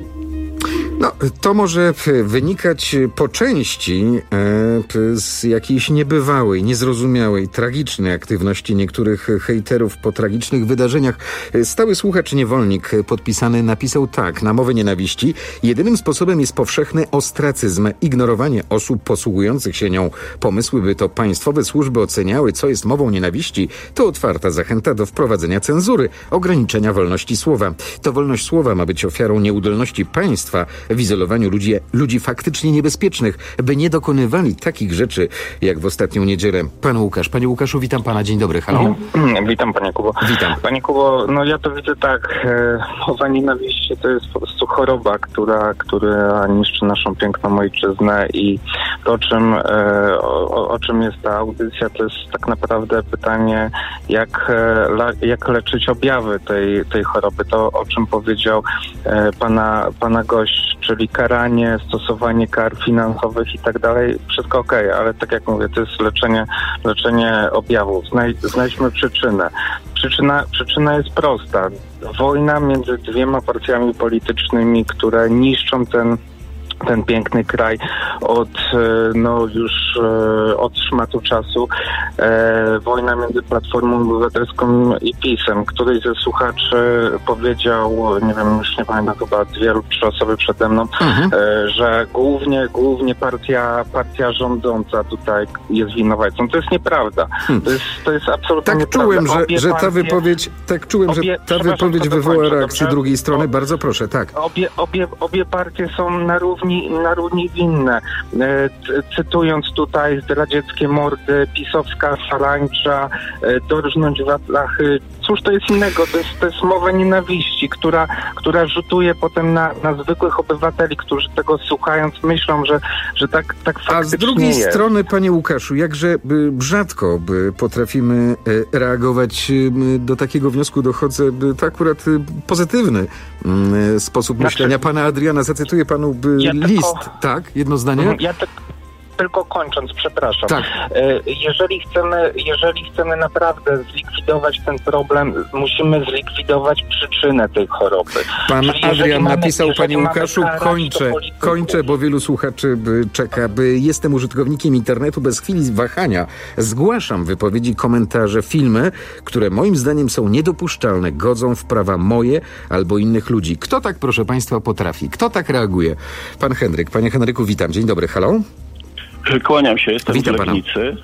No, to może wynikać po części e, z jakiejś niebywałej, niezrozumiałej, tragicznej aktywności niektórych hejterów po tragicznych wydarzeniach. Stały słuchacz Niewolnik podpisany napisał tak: na mowę nienawiści jedynym sposobem jest powszechny ostracyzm, ignorowanie osób posługujących się nią. Pomysły, by to państwowe służby oceniały, co jest mową nienawiści, to otwarta zachęta do wprowadzenia cenzury, ograniczenia wolności słowa. To wolność słowa ma być ofiarą nieudolności państwa w izolowaniu ludzi, ludzi faktycznie niebezpiecznych, by nie dokonywali takich rzeczy, jak w ostatnią niedzielę. Pan Łukasz. Panie Łukaszu, witam pana. Dzień dobry. Halo? Witam, panie Kubo. Witam. Panie Kubo, no ja to widzę tak, e, mowa nienawiści to jest po prostu choroba, która, która niszczy naszą piękną ojczyznę i to, o czym, e, o, o czym jest ta audycja, to jest tak naprawdę pytanie, jak, e, jak leczyć objawy tej, tej choroby. To, o czym powiedział e, pana, pana gość, czyli karanie, stosowanie kar finansowych i tak dalej, wszystko okej, okay, ale tak jak mówię, to jest leczenie, leczenie objawów. Znaj, znajdźmy przyczynę. Przyczyna, przyczyna jest prosta. Wojna między dwiema partiami politycznymi, które niszczą ten ten piękny kraj od no już od szmatu czasu. E, wojna między Platformą Obywatelską i PiS-em. Któryś ze słuchaczy powiedział, nie wiem, już nie pamiętam, chyba dwie lub trzy osoby przede mną, mhm. e, że głównie, głównie partia, partia rządząca tutaj jest winowajcą. To jest nieprawda. Hmm. To jest, to jest absolutnie tak nieprawda. Czułem, że, obie że ta partie, wypowiedź, tak czułem, obie, że ta wypowiedź wywoła kończę, reakcję dobrze? drugiej strony. Bardzo proszę, tak. Obie, obie, obie partie są na równi na równi winne. E, cytując tutaj zdradzieckie mordy, pisowska szarańcza, e, dorżnąć watlachy. Cóż to jest innego? To jest, to jest mowa nienawiści, która, która rzutuje potem na, na zwykłych obywateli, którzy tego słuchając myślą, że, że tak, tak faktycznie A z drugiej jest. strony, panie Łukaszu, jakże by, rzadko by potrafimy e, reagować e, do takiego wniosku dochodzę, by to akurat e, pozytywny e, sposób znaczy, myślenia. Pana Adriana, zacytuję panu by, ja list. Tylko, tak? Jedno zdanie? Ja tak, tylko kończąc, przepraszam. Tak. Jeżeli chcemy, jeżeli chcemy naprawdę zlikwidować ten problem, musimy zlikwidować przyczynę tej choroby. Pan Czyli Adrian mamy, napisał, panie Łukaszu, karać, kończę, kończę, bo wielu słuchaczy by czeka, by jestem użytkownikiem internetu, bez chwili wahania zgłaszam wypowiedzi, komentarze, filmy, które moim zdaniem są niedopuszczalne, godzą w prawa moje albo innych ludzi. Kto tak, proszę państwa, potrafi? Kto tak reaguje? Pan Henryk. Panie Henryku, witam. Dzień dobry. Halo? Kłaniam się, jestem Witam z Legnicy.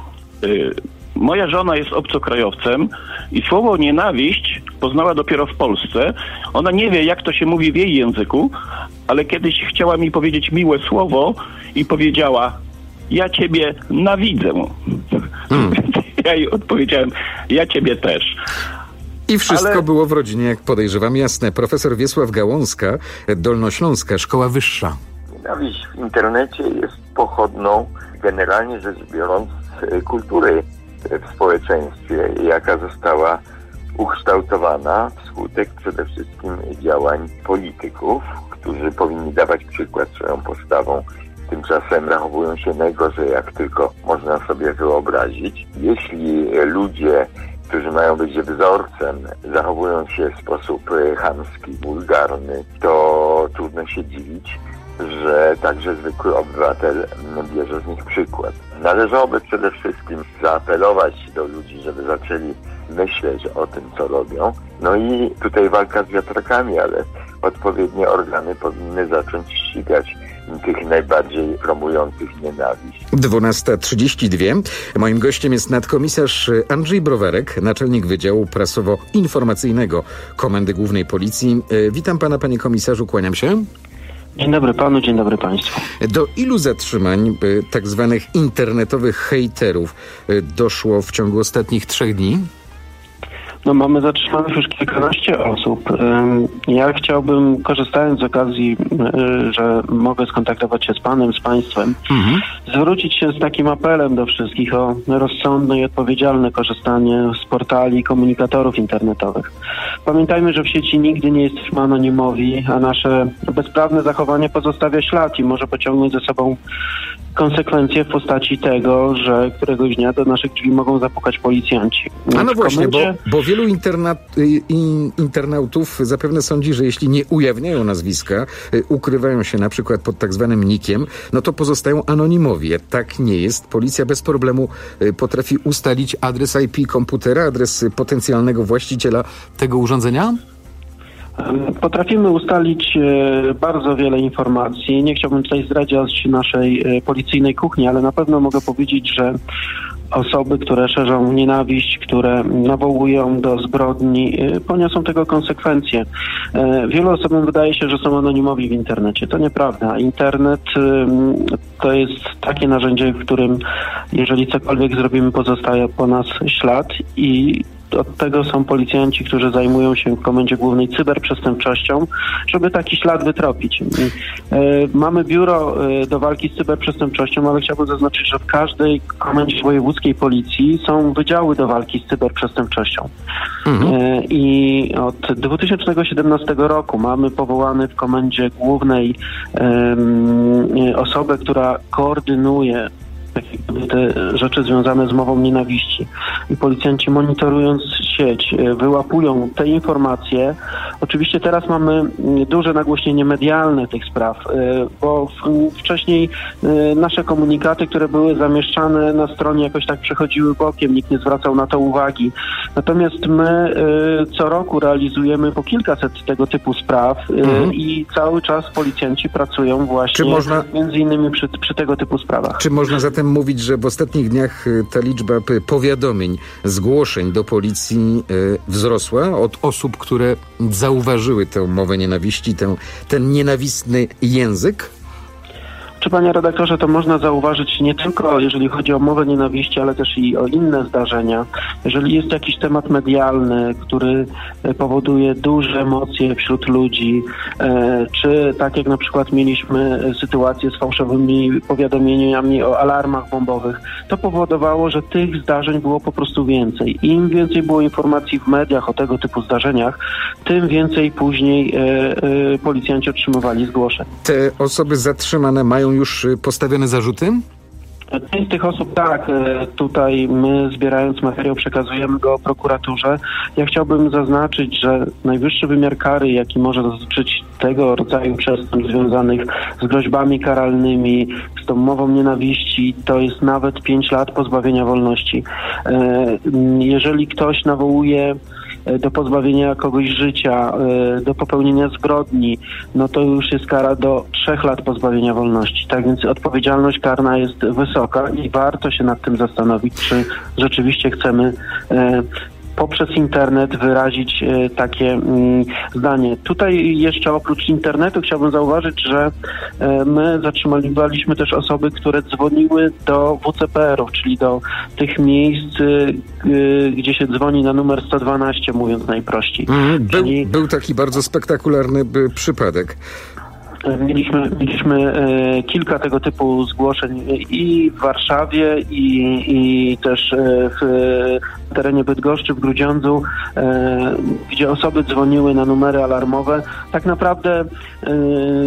Y, moja żona jest obcokrajowcem i słowo nienawiść poznała dopiero w Polsce. Ona nie wie, jak to się mówi w jej języku, ale kiedyś chciała mi powiedzieć miłe słowo i powiedziała: ja ciebie nawidzę. Hmm. Ja jej odpowiedziałem: ja ciebie też. I wszystko ale... było w rodzinie, jak podejrzewam, jasne. Profesor Wiesław Gałązka, Dolnośląska Szkoła Wyższa. Nienawiść w internecie jest pochodną, generalnie rzecz biorąc, kultury w społeczeństwie, jaka została ukształtowana wskutek przede wszystkim działań polityków, którzy powinni dawać przykład swoją postawą. Tymczasem zachowują się najgorzej, jak tylko można sobie wyobrazić. Jeśli ludzie, którzy mają być wzorcem, zachowują się w sposób chamski, wulgarny, to trudno się dziwić, że także zwykły obywatel bierze z nich przykład. Należałoby przede wszystkim zaapelować do ludzi, żeby zaczęli myśleć o tym, co robią. No i tutaj walka z wiatrakami, ale odpowiednie organy powinny zacząć ścigać tych najbardziej promujących nienawiść. dwunasta trzydzieści dwa. Moim gościem jest nadkomisarz Andrzej Browarek, naczelnik Wydziału Prasowo-Informacyjnego Komendy Głównej Policji. Witam pana, panie komisarzu, kłaniam się. Dzień dobry panu, dzień dobry państwu. Do ilu zatrzymań tak zwanych internetowych hejterów doszło w ciągu ostatnich trzech dni? No mamy zatrzymanych już kilkanaście osób. Ja chciałbym, korzystając z okazji, że mogę skontaktować się z panem, z państwem, mhm. zwrócić się z takim apelem do wszystkich o rozsądne i odpowiedzialne korzystanie z portali komunikatorów internetowych. Pamiętajmy, że w sieci nigdy nie jesteśmy anonimowi, a nasze bezprawne zachowanie pozostawia ślad i może pociągnąć ze sobą konsekwencje w postaci tego, że któregoś dnia do naszych drzwi mogą zapukać policjanci. A no właśnie, bo, bo wielu interna, in, internautów zapewne sądzi, że jeśli nie ujawniają nazwiska, ukrywają się na przykład pod tak zwanym nikiem, no to pozostają anonimowi. Tak nie jest. Policja bez problemu potrafi ustalić adres I P komputera, adres potencjalnego właściciela tego urządzenia? Potrafimy ustalić bardzo wiele informacji. Nie chciałbym tutaj zdradzić naszej policyjnej kuchni, ale na pewno mogę powiedzieć, że osoby, które szerzą nienawiść, które nawołują do zbrodni, poniosą tego konsekwencje. Wielu osobom wydaje się, że są anonimowi w internecie. To nieprawda. Internet to jest takie narzędzie, w którym jeżeli cokolwiek zrobimy, pozostaje po nas ślad i od tego są policjanci, którzy zajmują się w Komendzie Głównej cyberprzestępczością, żeby taki ślad wytropić. Mamy biuro do walki z cyberprzestępczością, ale chciałbym zaznaczyć, że w każdej komendzie wojewódzkiej policji są wydziały do walki z cyberprzestępczością. Mhm. I od dwa tysiące siedemnastego roku mamy powołany w Komendzie Głównej um, osobę, która koordynuje te rzeczy związane z mową nienawiści. I policjanci, monitorując sieć, wyłapują te informacje. Oczywiście teraz mamy duże nagłośnienie medialne tych spraw, bo wcześniej nasze komunikaty, które były zamieszczane na stronie, jakoś tak przechodziły bokiem, nikt nie zwracał na to uwagi. Natomiast my co roku realizujemy po kilkaset tego typu spraw mhm. i cały czas policjanci pracują właśnie Czy można... między innymi przy, przy tego typu sprawach. Czy można zatem mówić, że w ostatnich dniach ta liczba powiadomień, zgłoszeń do policji wzrosła od osób, które zauważyły tę mowę nienawiści, ten, ten nienawistny język? Czy, panie redaktorze, to można zauważyć nie tylko jeżeli chodzi o mowę nienawiści, ale też i o inne zdarzenia. Jeżeli jest jakiś temat medialny, który powoduje duże emocje wśród ludzi, czy tak jak na przykład mieliśmy sytuację z fałszywymi powiadomieniami o alarmach bombowych, to powodowało, że tych zdarzeń było po prostu więcej. Im więcej było informacji w mediach o tego typu zdarzeniach, tym więcej później policjanci otrzymywali zgłoszeń. Te osoby zatrzymane mają już postawione zarzuty? Część z tych osób tak, tutaj my zbierając materiał przekazujemy go prokuraturze. Ja chciałbym zaznaczyć, że najwyższy wymiar kary, jaki może dotyczyć tego rodzaju przestępstw związanych z groźbami karalnymi, z tą mową nienawiści, to jest nawet pięć lat pozbawienia wolności. Jeżeli ktoś nawołuje do pozbawienia kogoś życia, do popełnienia zbrodni, no to już jest kara do trzech lat pozbawienia wolności. Tak więc odpowiedzialność karna jest wysoka i warto się nad tym zastanowić, czy rzeczywiście chcemy poprzez internet wyrazić e, takie mm, zdanie. Tutaj jeszcze oprócz internetu chciałbym zauważyć, że e, my zatrzymaliśmy też osoby, które dzwoniły do W C P R ów, czyli do tych miejsc, e, gdzie się dzwoni na numer sto dwanaście, mówiąc najprościej. Mm, był, czyli... był taki bardzo spektakularny by, przypadek. Mieliśmy, mieliśmy e, kilka tego typu zgłoszeń i w Warszawie, i, i też e, w terenie Bydgoszczy, w Grudziądzu, e, gdzie osoby dzwoniły na numery alarmowe. Tak naprawdę e,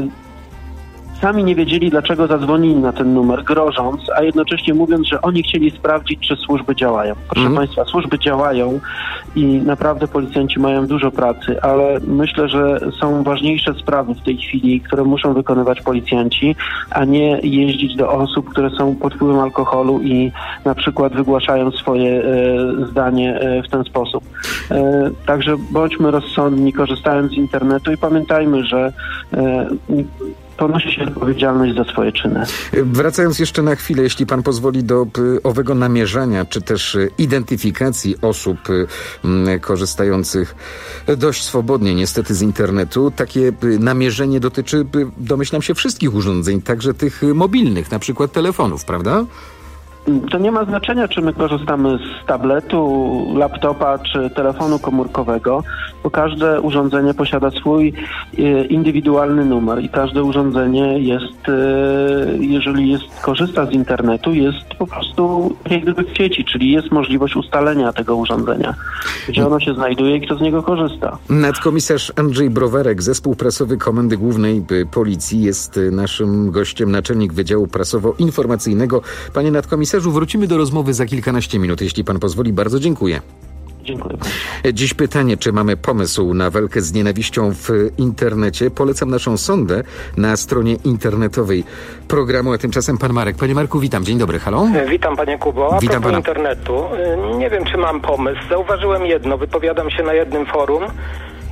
sami nie wiedzieli, dlaczego zadzwonili na ten numer, grożąc, a jednocześnie mówiąc, że oni chcieli sprawdzić, czy służby działają. Proszę mm. Państwa, służby działają i naprawdę policjanci mają dużo pracy, ale myślę, że są ważniejsze sprawy w tej chwili, które muszą wykonywać policjanci, a nie jeździć do osób, które są pod wpływem alkoholu i na przykład wygłaszają swoje e, zdanie e, w ten sposób. E, także bądźmy rozsądni, korzystając z internetu i pamiętajmy, że e, ponosi się odpowiedzialność za swoje czyny. Wracając jeszcze na chwilę, jeśli pan pozwoli, do owego namierzania, czy też identyfikacji osób m, korzystających dość swobodnie niestety z internetu. Takie namierzenie dotyczy, domyślam się, wszystkich urządzeń, także tych mobilnych, na przykład telefonów, prawda? To nie ma znaczenia, czy my korzystamy z tabletu, laptopa, czy telefonu komórkowego, bo każde urządzenie posiada swój e, indywidualny numer i każde urządzenie jest, e, jeżeli jest, korzysta z internetu, jest po prostu jak gdyby w sieci, czyli jest możliwość ustalenia tego urządzenia, gdzie ono się znajduje i kto z niego korzysta. Nadkomisarz Andrzej Browarek, zespół prasowy Komendy Głównej Policji, jest naszym gościem, naczelnik Wydziału Prasowo-Informacyjnego. Panie nadkomisarzu, wrócimy do rozmowy za kilkanaście minut, jeśli pan pozwoli. Bardzo dziękuję. Dziękuję. Dziś pytanie, czy mamy pomysł na walkę z nienawiścią w internecie? Polecam naszą sondę na stronie internetowej programu, a tymczasem pan Marek. Panie Marku, witam. Dzień dobry. Halo? Witam, panie Kubo. A witam propos pana. internetu. Nie wiem, czy mam pomysł. Zauważyłem jedno. Wypowiadam się na jednym forum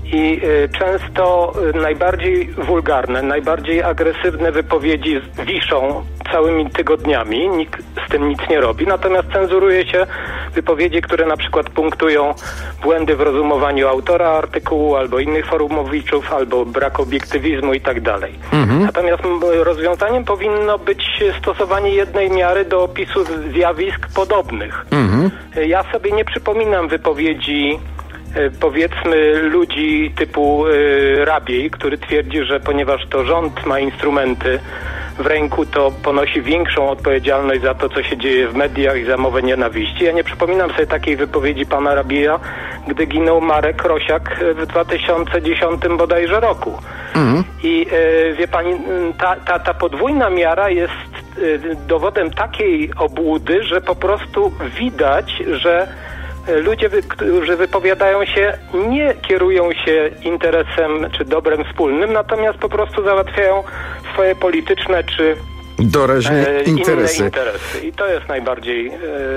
i y, często y, najbardziej wulgarne, najbardziej agresywne wypowiedzi wiszą całymi tygodniami, nikt z tym nic nie robi, natomiast cenzuruje się wypowiedzi, które na przykład punktują błędy w rozumowaniu autora artykułu albo innych forumowiczów, albo brak obiektywizmu i tak dalej. Mhm. Natomiast rozwiązaniem powinno być stosowanie jednej miary do opisu zjawisk podobnych. Mhm. Ja sobie nie przypominam wypowiedzi powiedzmy ludzi typu y, Rabiej, który twierdzi, że ponieważ to rząd ma instrumenty w ręku, to ponosi większą odpowiedzialność za to, co się dzieje w mediach i za mowę nienawiści. Ja nie przypominam sobie takiej wypowiedzi pana Rabieja, gdy ginął Marek Rosiak w dwa tysiące dziesiątym bodajże roku. Mhm. I y, wie pani, ta, ta, ta podwójna miara jest y, dowodem takiej obłudy, że po prostu widać, że ludzie, którzy wypowiadają się, nie kierują się interesem czy dobrem wspólnym, natomiast po prostu załatwiają swoje polityczne czy doraźne e, interesy. inne interesy. I to jest najbardziej e,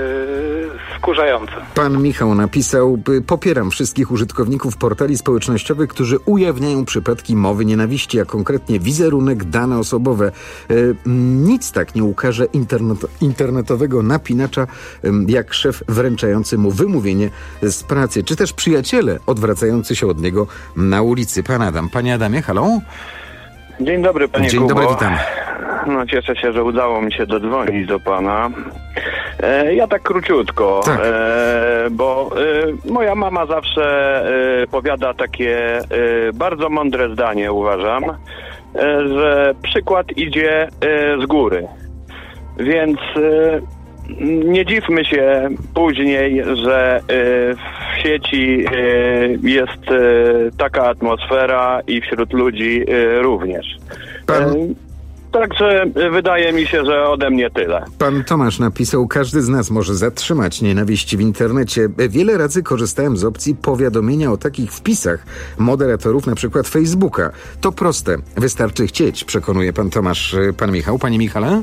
wkurzające. Pan Michał napisał: popieram wszystkich użytkowników portali społecznościowych, którzy ujawniają przypadki mowy nienawiści, a konkretnie wizerunek, dane osobowe. E, nic tak nie ukaże internet, internetowego napinacza, e, jak szef wręczający mu wymówienie z pracy, czy też przyjaciele odwracający się od niego na ulicy. Pan Adam. Panie Adamie, halo? Dzień dobry, panie Dzień Kubo. dobry, witam. No, cieszę się, że udało mi się dodzwonić do pana. E, ja tak króciutko, tak. E, bo e, moja mama zawsze e, powiada takie e, bardzo mądre zdanie, uważam, e, że przykład idzie e, z góry. Więc e, nie dziwmy się później, że e, w sieci e, jest e, taka atmosfera i wśród ludzi e, również. Pan... E, Także wydaje mi się, że ode mnie tyle. Pan Tomasz napisał: każdy z nas może zatrzymać nienawiść w internecie. Wiele razy korzystałem z opcji powiadomienia o takich wpisach moderatorów, na przykład Facebooka. To proste. Wystarczy chcieć, przekonuje pan Tomasz. Pan Michał. Panie Michale?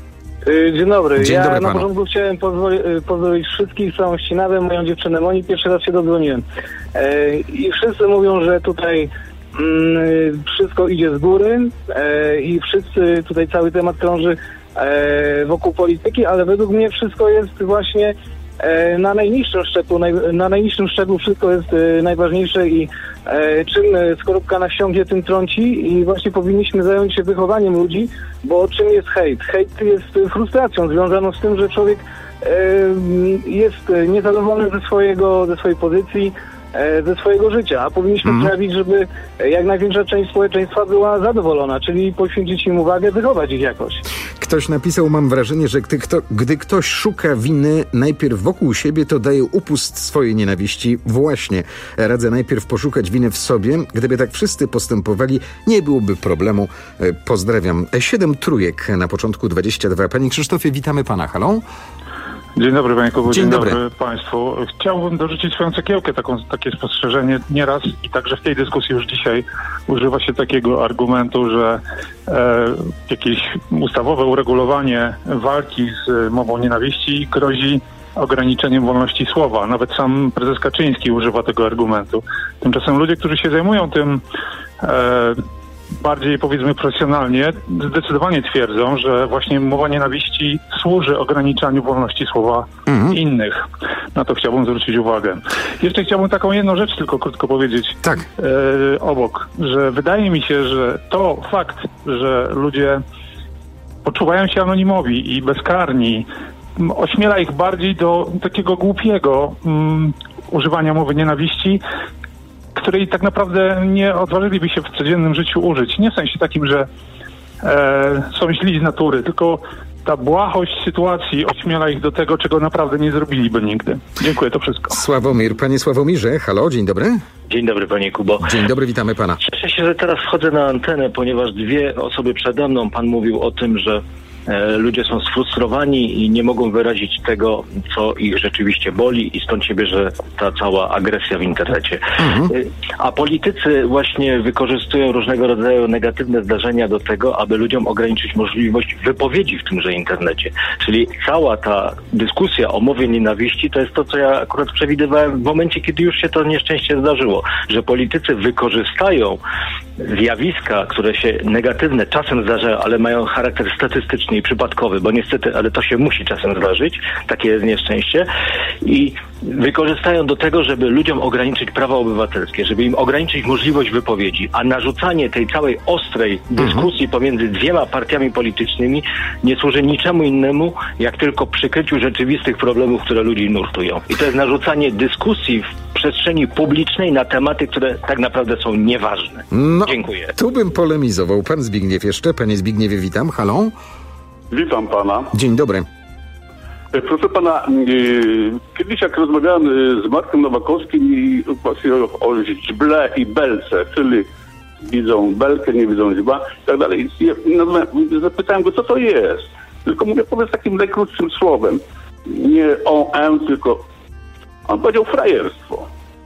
Dzień dobry. Dzień ja dobry na panu. początku chciałem pozwoli- pozdrowić wszystkich, całą ścinawę, moją dziewczynę Moni. Pierwszy raz się dodzwoniłem. E, I wszyscy mówią, że tutaj mm, wszystko idzie z góry e, i wszyscy tutaj cały temat krąży e, wokół polityki, ale według mnie wszystko jest właśnie e, na najniższym szczeblu, naj, na najniższym szczeblu wszystko jest e, najważniejsze i e, czym skorupka nasiądzie, tym trąci i właśnie powinniśmy zająć się wychowaniem ludzi, bo czym jest hejt? Hejt jest frustracją związaną z tym, że człowiek e, jest niezadowolony ze swojego, ze swojej pozycji, ze swojego życia, a powinniśmy mm. sprawić, żeby jak największa część społeczeństwa była zadowolona, czyli poświęcić im uwagę, wychować ich jakoś. Ktoś napisał: mam wrażenie, że gdy, kto, gdy ktoś szuka winy najpierw wokół siebie, to daje upust swojej nienawiści. Właśnie, radzę najpierw poszukać winy w sobie. Gdyby tak wszyscy postępowali, nie byłoby problemu. Pozdrawiam. Siedem trójek na początku dwadzieścia dwa. Panie Krzysztofie, witamy pana. Halo? Dzień dobry, panie Kubu. Dzień, Dzień dobry. dobry państwu. Chciałbym dorzucić swoją cegiełkę, taką, takie spostrzeżenie nieraz i także w tej dyskusji już dzisiaj używa się takiego argumentu, że e, jakieś ustawowe uregulowanie walki z mową nienawiści grozi ograniczeniem wolności słowa. Nawet sam prezes Kaczyński używa tego argumentu. Tymczasem ludzie, którzy się zajmują tym e, bardziej, powiedzmy, profesjonalnie, zdecydowanie twierdzą, że właśnie mowa nienawiści służy ograniczaniu wolności słowa mhm. innych. Na to chciałbym zwrócić uwagę. Jeszcze chciałbym taką jedną rzecz tylko krótko powiedzieć tak. e, obok, że wydaje mi się, że to fakt, że ludzie poczuwają się anonimowi i bezkarni, ośmiela ich bardziej do takiego głupiego um, używania mowy nienawiści, której tak naprawdę nie odważyliby się w codziennym życiu użyć. Nie w sensie takim, że e, są źli z natury, tylko ta błahość sytuacji ośmiela ich do tego, czego naprawdę nie zrobiliby nigdy. Dziękuję, to wszystko. Sławomir. Panie Sławomirze, halo, dzień dobry. Dzień dobry, panie Kubo. Dzień dobry, witamy pana. Cieszę się, że teraz wchodzę na antenę, ponieważ dwie osoby przede mną, pan mówił o tym, że e, ludzie są sfrustrowani i nie mogą wyrazić tego, co ich rzeczywiście boli i stąd się bierze ta cała agresja w internecie. Mhm. E, a politycy właśnie wykorzystują różnego rodzaju negatywne zdarzenia do tego, aby ludziom ograniczyć możliwość wypowiedzi w tymże internecie. Czyli cała ta dyskusja o mowie nienawiści to jest to, co ja akurat przewidywałem w momencie, kiedy już się to nieszczęście zdarzyło, że politycy wykorzystają zjawiska, które się negatywne czasem zdarzają, ale mają charakter statystyczny i przypadkowy, bo niestety, ale to się musi czasem zdarzyć, takie jest nieszczęście, i wykorzystają do tego, żeby ludziom ograniczyć prawa obywatelskie, żeby im ograniczyć możliwość wypowiedzi, a narzucanie tej całej ostrej dyskusji mhm. pomiędzy dwiema partiami politycznymi nie służy niczemu innemu, jak tylko przykryciu rzeczywistych problemów, które ludzi nurtują. I to jest narzucanie dyskusji w przestrzeni publicznej na tematy, które tak naprawdę są nieważne. No, dziękuję. Tu bym polemizował. Pan Zbigniew jeszcze. Panie Zbigniewie, witam. Halo? Witam pana. Dzień dobry. Proszę pana, kiedyś jak rozmawiałem z Markiem Nowakowskim i właśnie o źble i belce, czyli widzą belkę, nie widzą źba i tak dalej. Zapytałem go, co to jest. Tylko mówię, powiedz takim najkrótszym słowem. Nie o M, tylko on powiedział frajerstwo.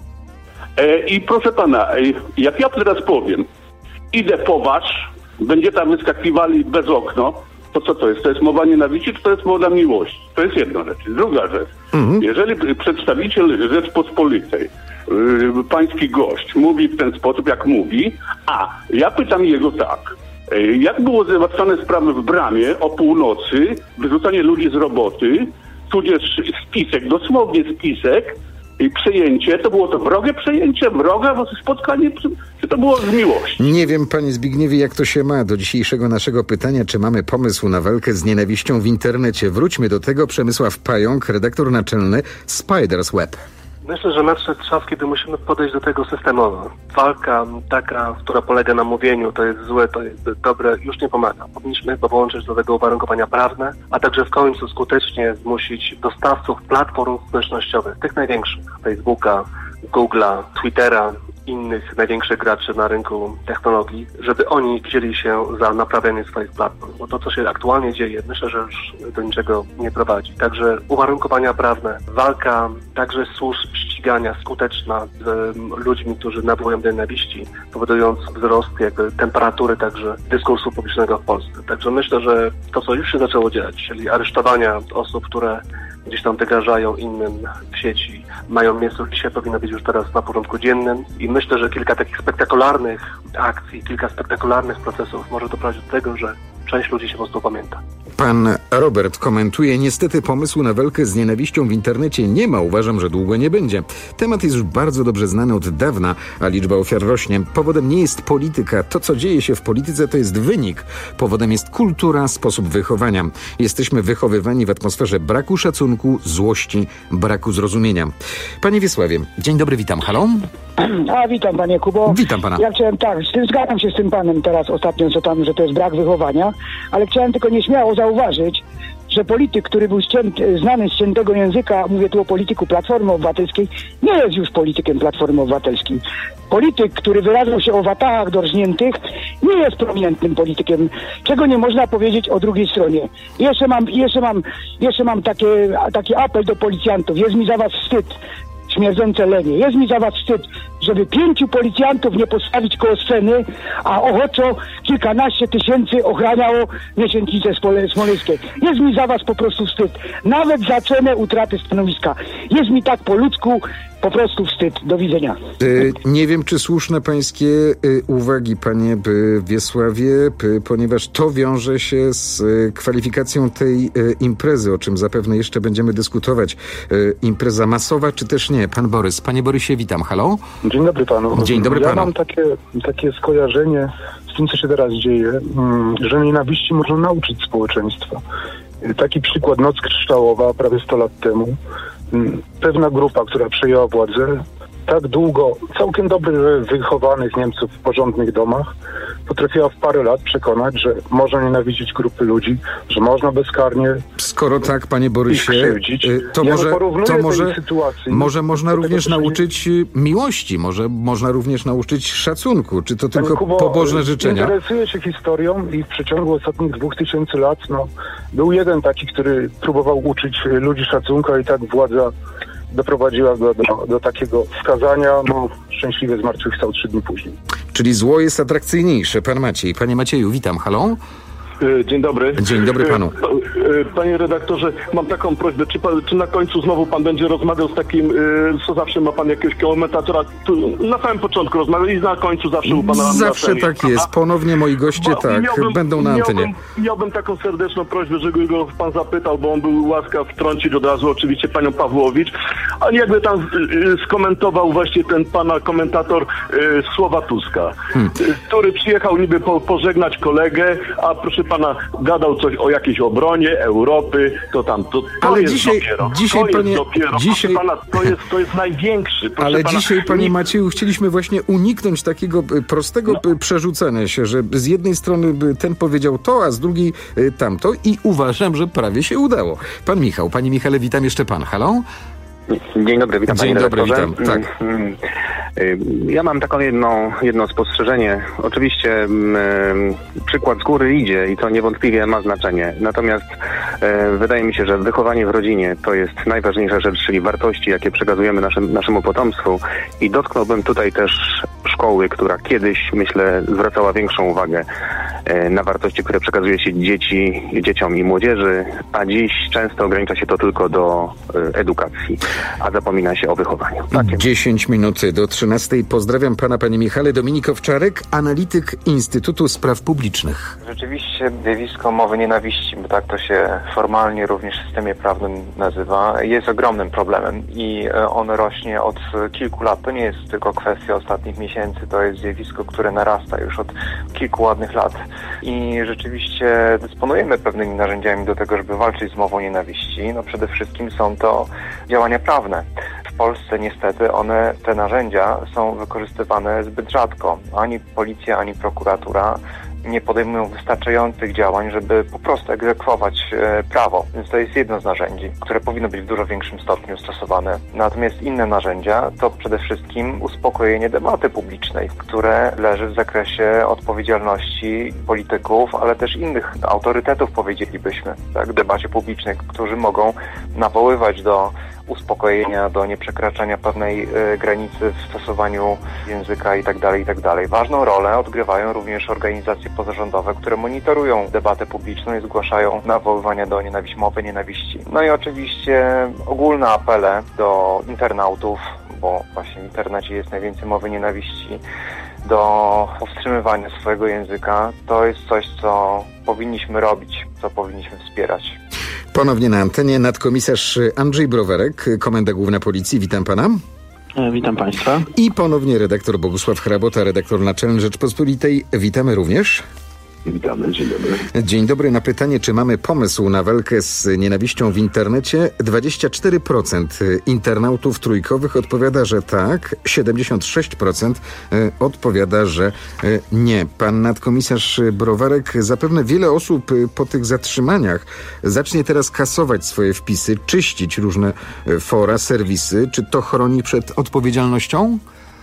I proszę pana, jak ja teraz powiem, idę po was, będzie tam wyskakiwali bez okno, to co to jest? To jest mowa nienawiści, czy to jest mowa miłości? To jest jedna rzecz. Druga rzecz. Mhm. Jeżeli przedstawiciel Rzeczpospolitej, yy, pański gość, mówi w ten sposób, jak mówi, a ja pytam jego tak, yy, jak było załatwione sprawy w Bramie o północy, wyrzucanie ludzi z roboty, tudzież spisek, dosłownie spisek, i przejęcie, to było to wrogie przejęcie, wroga spotkanie, czy to było z miłości? Nie wiem, panie Zbigniewie, jak to się ma do dzisiejszego naszego pytania, czy mamy pomysł na walkę z nienawiścią w internecie. Wróćmy do tego. Przemysław Pająk, redaktor naczelny Spider's Web. Myślę, że nadszedł czas, kiedy musimy podejść do tego systemowo. Walka taka, która polega na mówieniu, to jest złe, to jest dobre, już nie pomaga. Powinniśmy chyba połączyć do tego uwarunkowania prawne, a także w końcu skutecznie zmusić dostawców platform społecznościowych, tych największych, Facebooka, Google'a, Twittera, innych największych graczy na rynku technologii, żeby oni wzięli się za naprawianie swoich platform. Bo to, co się aktualnie dzieje, myślę, że już do niczego nie prowadzi. Także uwarunkowania prawne, walka także służb ścigania skuteczna z ludźmi, którzy nawołują do nienawiści, powodując wzrost jakby temperatury także dyskursu publicznego w Polsce. Także myślę, że to, co już się zaczęło dziać, czyli aresztowania osób, które gdzieś tam wygrażają innym w sieci, mają miejsce dzisiaj, powinno być już teraz na porządku dziennym i myślę, że kilka takich spektakularnych akcji, kilka spektakularnych procesów może doprowadzić do tego, że część ludzi się po prostu pamięta. Pan Robert komentuje, niestety pomysłu na walkę z nienawiścią w internecie nie ma. Uważam, że długo nie będzie. Temat jest już bardzo dobrze znany od dawna, a liczba ofiar rośnie. Powodem nie jest polityka. To, co dzieje się w polityce, to jest wynik. Powodem jest kultura, sposób wychowania. Jesteśmy wychowywani w atmosferze braku szacunku, złości, braku zrozumienia. Panie Wiesławie, dzień dobry, witam. Halo? A, witam panie Kubo. Witam pana. Ja chciałem, tak, z tym, zgadzam się z tym panem teraz ostatnio, co tam, że to jest brak wychowania, ale chciałem tylko nieśmiało zauważyć, że polityk, który był ścięty, znany z ciętego języka, mówię tu o polityku Platformy Obywatelskiej, nie jest już politykiem Platformy Obywatelskiej. Polityk, który wyrażał się o watahach dorżniętych, nie jest prominentnym politykiem, czego nie można powiedzieć o drugiej stronie. Jeszcze mam, jeszcze mam, jeszcze mam takie, taki apel do policjantów. Jest mi za was wstyd, śmierdzące lewie. Jest mi za was wstyd, żeby pięciu policjantów nie postawić koło sceny, a ochoczo kilkanaście tysięcy ochraniało miesięcznicę smoleńskie. Jest mi za was po prostu wstyd. Nawet za cenę utraty stanowiska. Jest mi tak po ludzku po prostu wstyd. Do widzenia. Y, nie wiem, czy słuszne pańskie y, uwagi, panie y, Wiesławie, y, ponieważ to wiąże się z y, kwalifikacją tej y, imprezy, o czym zapewne jeszcze będziemy dyskutować. Y, impreza masowa, czy też nie? Pan Borys. Panie Borysie, witam. Halo? Dzień dobry panu. Dzień dobry ja panu. Ja mam takie, takie skojarzenie z tym, co się teraz dzieje, że nienawiści można nauczyć społeczeństwa. Taki przykład, Noc Kryształowa, prawie sto lat temu. Pewna grupa, która przejęła władzę, tak długo, całkiem dobrych, wychowanych Niemców w porządnych domach, potrafiła w parę lat przekonać, że można nienawidzić grupy ludzi, że można bezkarnie... Skoro tak, panie Borysie, to ja może, to może, sytuacji, może można również nauczyć miłości, może można również nauczyć szacunku. Czy to Panie tylko Kubo, pobożne życzenia? Interesuję się historią i w przeciągu ostatnich dwóch tysięcy lat no, był jeden taki, który próbował uczyć ludzi szacunka i tak władza doprowadziła go do, do takiego skazania. No, szczęśliwie zmartwychwstał trzy dni później. Czyli zło jest atrakcyjniejsze. Pan Maciej. Panie Macieju, witam. Halo? Dzień dobry. Dzień dobry panu. Panie redaktorze, mam taką prośbę, czy, pan, czy na końcu znowu pan będzie rozmawiał z takim, co zawsze ma pan jakiegoś komentatora, tu na samym początku rozmawiał i na końcu zawsze u pana... Zawsze tak jest. Ponownie moi goście bo tak miałbym, będą na antenie. Miałbym, miałbym taką serdeczną prośbę, żeby go pan zapytał, bo on był łaskaw wtrącić od razu oczywiście panią Pawłowicz, a jakby tam y, skomentował właśnie ten pana komentator y, słowa Tuska, hmm. y, który przyjechał niby po, pożegnać kolegę, a proszę pana gadał coś o jakiejś obronie Europy, to tam, to, to ale jest dzisiaj, dopiero, dzisiaj, to panie, jest dopiero, dzisiaj, pana, to jest, to jest największy. Proszę ale pana, dzisiaj, panie nie... Macieju, chcieliśmy właśnie uniknąć takiego prostego no. przerzucania się, że z jednej strony ten powiedział to, a z drugiej tamto i uważam, że prawie się udało. Pan Michał, panie Michale, witam jeszcze pan. Halo? Dzień dobry, witam Dzień panie dobry, redaktorze. witam. Tak. Ja mam taką jedno, jedno spostrzeżenie. Oczywiście m, przykład z góry idzie i to niewątpliwie ma znaczenie. Natomiast e, wydaje mi się, że wychowanie w rodzinie to jest najważniejsza rzecz, czyli wartości, jakie przekazujemy naszym, naszemu potomstwu. I dotknąłbym tutaj też szkoły, która kiedyś, myślę, zwracała większą uwagę e, na wartości, które przekazuje się dzieci, dzieciom i młodzieży, a dziś często ogranicza się to tylko do e, edukacji, a zapomina się o wychowaniu. Takie. dziesięć minut do trzynastej. Pozdrawiam pana, panie Michale. Dominik Owczarek, analityk Instytutu Spraw Publicznych. Rzeczywiście zjawisko mowy nienawiści, bo tak to się formalnie również w systemie prawnym nazywa, jest ogromnym problemem i ono rośnie od kilku lat. To nie jest tylko kwestia ostatnich miesięcy, to jest zjawisko, które narasta już od kilku ładnych lat. I rzeczywiście dysponujemy pewnymi narzędziami do tego, żeby walczyć z mową nienawiści. No przede wszystkim są to działania prawne. W Polsce niestety one, te narzędzia są wykorzystywane zbyt rzadko. Ani policja, ani prokuratura nie podejmują wystarczających działań, żeby po prostu egzekwować e, prawo. Więc to jest jedno z narzędzi, które powinno być w dużo większym stopniu stosowane. Natomiast inne narzędzia to przede wszystkim uspokojenie debaty publicznej, które leży w zakresie odpowiedzialności polityków, ale też innych autorytetów, powiedzielibyśmy, tak, w debacie publicznej, którzy mogą nawoływać do uspokojenia, do nieprzekraczania pewnej y, granicy w stosowaniu języka itd., itd. Ważną rolę odgrywają również organizacje pozarządowe, które monitorują debatę publiczną i zgłaszają nawoływania do nienawiści, mowy nienawiści. No i oczywiście ogólne apele do internautów, bo właśnie w internecie jest najwięcej mowy nienawiści, do powstrzymywania swojego języka. To jest coś, co powinniśmy robić, co powinniśmy wspierać. Ponownie na antenie nadkomisarz Andrzej Browarek, Komenda Główna Policji. Witam pana. Witam państwa. I ponownie redaktor Bogusław Hrabota, redaktor naczelny Rzeczpospolitej. Witamy również. Witamy, dzień dobry. Dzień dobry. Na pytanie, czy mamy pomysł na walkę z nienawiścią w internecie, dwadzieścia cztery procent internautów trójkowych odpowiada, że tak, siedemdziesiąt sześć procent odpowiada, że nie. Pan nadkomisarz Browarek, zapewne wiele osób po tych zatrzymaniach zacznie teraz kasować swoje wpisy, czyścić różne fora, serwisy. Czy to chroni przed odpowiedzialnością?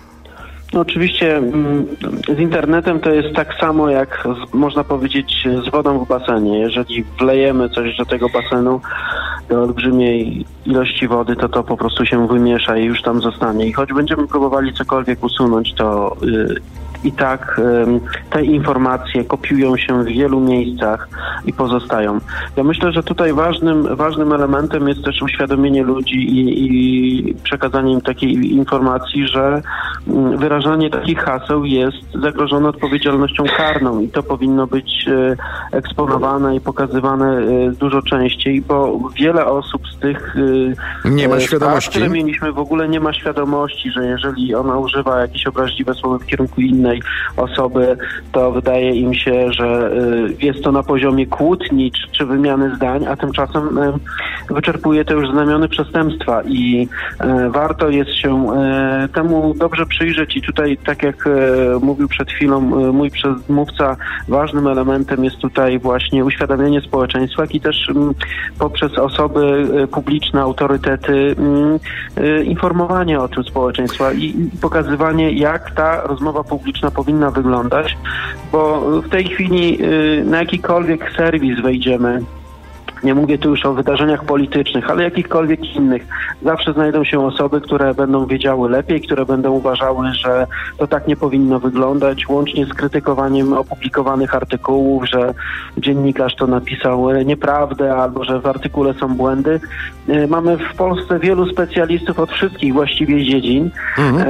No oczywiście z internetem to jest tak samo jak z, można powiedzieć z wodą w basenie. Jeżeli wlejemy coś do tego basenu, do olbrzymiej ilości wody, to to po prostu się wymiesza i już tam zostanie. I choć będziemy próbowali cokolwiek usunąć, to yy, i tak yy, te informacje kopiują się w wielu miejscach i pozostają. Ja myślę, że tutaj ważnym, ważnym elementem jest też uświadomienie ludzi i, i przekazanie im takiej informacji, że yy, wyrażanie takich haseł jest zagrożone odpowiedzialnością karną i to powinno być yy, eksponowane i pokazywane yy, dużo częściej, bo wiele osób z tych yy, nie ma świadomości, które mieliśmy w ogóle nie ma świadomości, że jeżeli ona używa jakieś obraźliwe słowa w kierunku innej innej osoby, to wydaje im się, że jest to na poziomie kłótni czy, czy wymiany zdań, a tymczasem wyczerpuje to już znamiony przestępstwa i warto jest się temu dobrze przyjrzeć i tutaj, tak jak mówił przed chwilą mój przedmówca, ważnym elementem jest tutaj właśnie uświadamianie społeczeństwa, jak i też poprzez osoby publiczne, autorytety informowanie o tym społeczeństwa i pokazywanie, jak ta rozmowa publiczna powinna wyglądać, bo w tej chwili na jakikolwiek serwis wejdziemy, nie mówię tu już o wydarzeniach politycznych, ale jakichkolwiek innych. Zawsze znajdą się osoby, które będą wiedziały lepiej, które będą uważały, że to tak nie powinno wyglądać, łącznie z krytykowaniem opublikowanych artykułów, że dziennikarz to napisał nieprawdę albo że w artykule są błędy. Mamy w Polsce wielu specjalistów od wszystkich właściwie dziedzin. Mhm.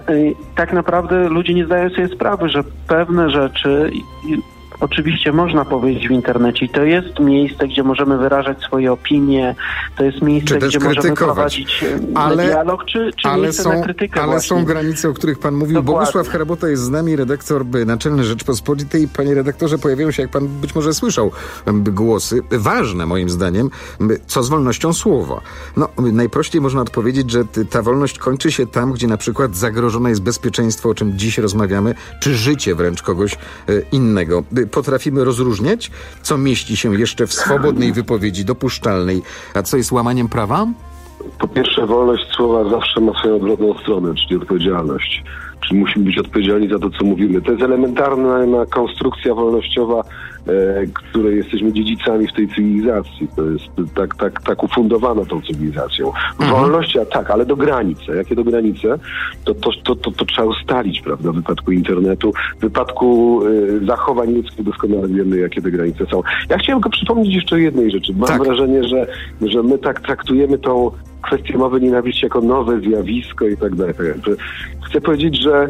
Tak naprawdę ludzie nie zdają sobie sprawy, że pewne rzeczy oczywiście można powiedzieć w internecie i to jest miejsce, gdzie możemy wyrażać swoje opinie, to jest miejsce, gdzie możemy prowadzić ale, dialog, czy, czy ale miejsce są, na krytykę Ale właśnie. są granice, o których pan mówił. Dokładnie. Bogusław Hrabota jest z nami, redaktor naczelny Rzeczpospolitej. Panie redaktorze, pojawiają się, jak pan być może słyszał, głosy, ważne moim zdaniem, co z wolnością słowa. No, najprościej można odpowiedzieć, że ta wolność kończy się tam, gdzie na przykład zagrożone jest bezpieczeństwo, o czym dziś rozmawiamy, czy życie wręcz kogoś innego. Potrafimy rozróżniać, co mieści się jeszcze w swobodnej wypowiedzi dopuszczalnej, a co jest łamaniem prawa? Po pierwsze, wolność słowa zawsze ma swoją odwrotną stronę, czyli odpowiedzialność. Czyli musimy być odpowiedzialni za to, co mówimy. To jest elementarna konstrukcja wolnościowa, e, której jesteśmy dziedzicami w tej cywilizacji. To jest tak, tak, tak ufundowana tą cywilizacją. Mhm. Wolność, a tak, ale do granicy. Jakie do granice? To, to, to, to, to trzeba ustalić, prawda, w wypadku internetu. W wypadku e, zachowań ludzkich doskonale wiemy, jakie te granice są. Ja chciałem tylko przypomnieć jeszcze o jednej rzeczy. Mam tak. wrażenie, że, że my tak traktujemy tą kwestię mowy nienawiści jako nowe zjawisko i tak dalej. Chcę powiedzieć, że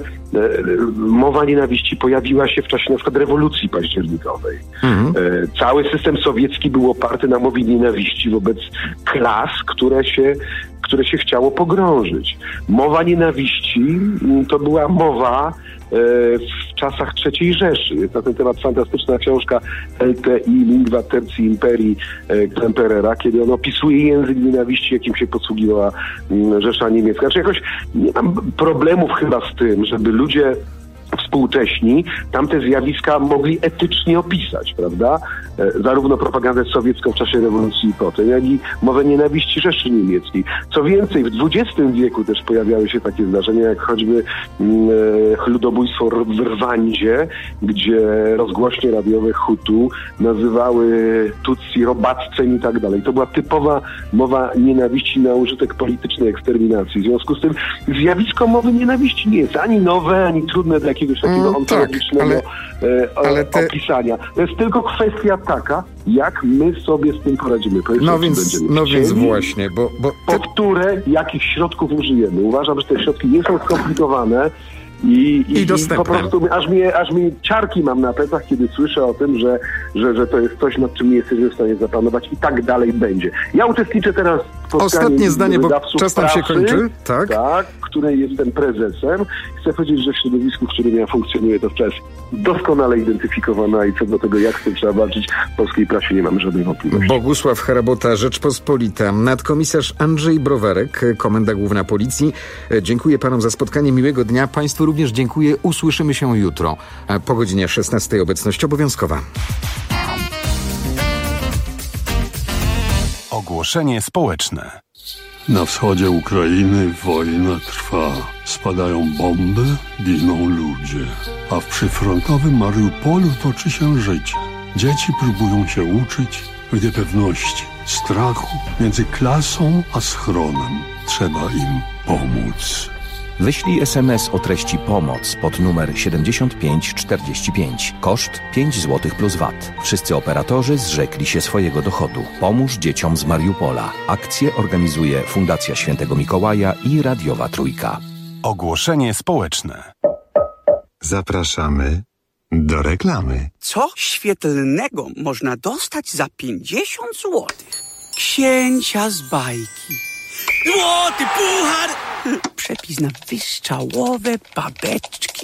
mowa nienawiści pojawiła się w czasie na przykład rewolucji październikowej. Mhm. Cały system sowiecki był oparty na mowie nienawiści wobec klas, które się, które się chciało pogrążyć. Mowa nienawiści to była mowa w czasach trzeciej Rzeszy. Jest na ten temat fantastyczna książka L T I, Lingua Tertii Imperii Klemperera, kiedy on opisuje język nienawiści, jakim się posługiwała Rzesza Niemiecka. Znaczy jakoś nie mam problemów chyba z tym, żeby ludzie współcześni tamte zjawiska mogli etycznie opisać, prawda? Zarówno propagandę sowiecką w czasie rewolucji i potem, jak i mowę nienawiści Rzeszy Niemieckiej. Co więcej, w dwudziestym wieku też pojawiały się takie zdarzenia, jak choćby e, ludobójstwo w Rwandzie, gdzie rozgłośnie radiowe Hutu nazywały Tutsi robactwem i tak dalej. To była typowa mowa nienawiści na użytek politycznej eksterminacji. W związku z tym zjawisko mowy nienawiści nie jest ani nowe, ani trudne dla jakiegoś takiego mm, ontologicznego tak, ale, ale te... opisania. To jest tylko kwestia taka, jak my sobie z tym poradzimy. No więc, no więc właśnie, bo... bo te... Po które, jakich środków użyjemy. Uważam, że te środki nie są skomplikowane i, i, I dostępne. I po prostu aż mnie, aż mnie ciarki mam na plecach, kiedy słyszę o tym, że, że, że to jest coś, nad czym nie jesteśmy w stanie zapanować i tak dalej będzie. Ja uczestniczę teraz w spotkaniu Ostatnie zdanie, bo czas nam się kończy. Tak. Tak, której jestem prezesem. Chcę powiedzieć, że w środowisku, w którym ja funkcjonuję, to wczoraj doskonale identyfikowana i co do tego, jak z tym trzeba walczyć, w polskiej prasie nie mamy żadnej wątpliwości. Bogusław Hrabota, Rzeczpospolita, nadkomisarz Andrzej Browarek, Komenda Główna Policji. Dziękuję panom za spotkanie, miłego dnia. Państwu również dziękuję. Usłyszymy się jutro po godzinie szesnastej. Obecność obowiązkowa. Ogłoszenie społeczne. Na wschodzie Ukrainy wojna trwa. Spadają bomby, giną ludzie. A w przyfrontowym Mariupolu toczy się życie. Dzieci próbują się uczyć w niepewności, strachu między klasą a schronem. Trzeba im pomóc. Wyślij es em es o treści pomoc pod numer siedemdziesiąt pięć czterdzieści pięć. Koszt pięć złotych plus V A T. Wszyscy operatorzy zrzekli się swojego dochodu. Pomóż dzieciom z Mariupola. Akcję organizuje Fundacja Świętego Mikołaja i Radiowa Trójka. Ogłoszenie społeczne. Zapraszamy do reklamy. Co świetlnego można dostać za pięćdziesiąt złotych? Księcia z bajki. Złoty puchar! Przepis na wystrzałowe babeczki.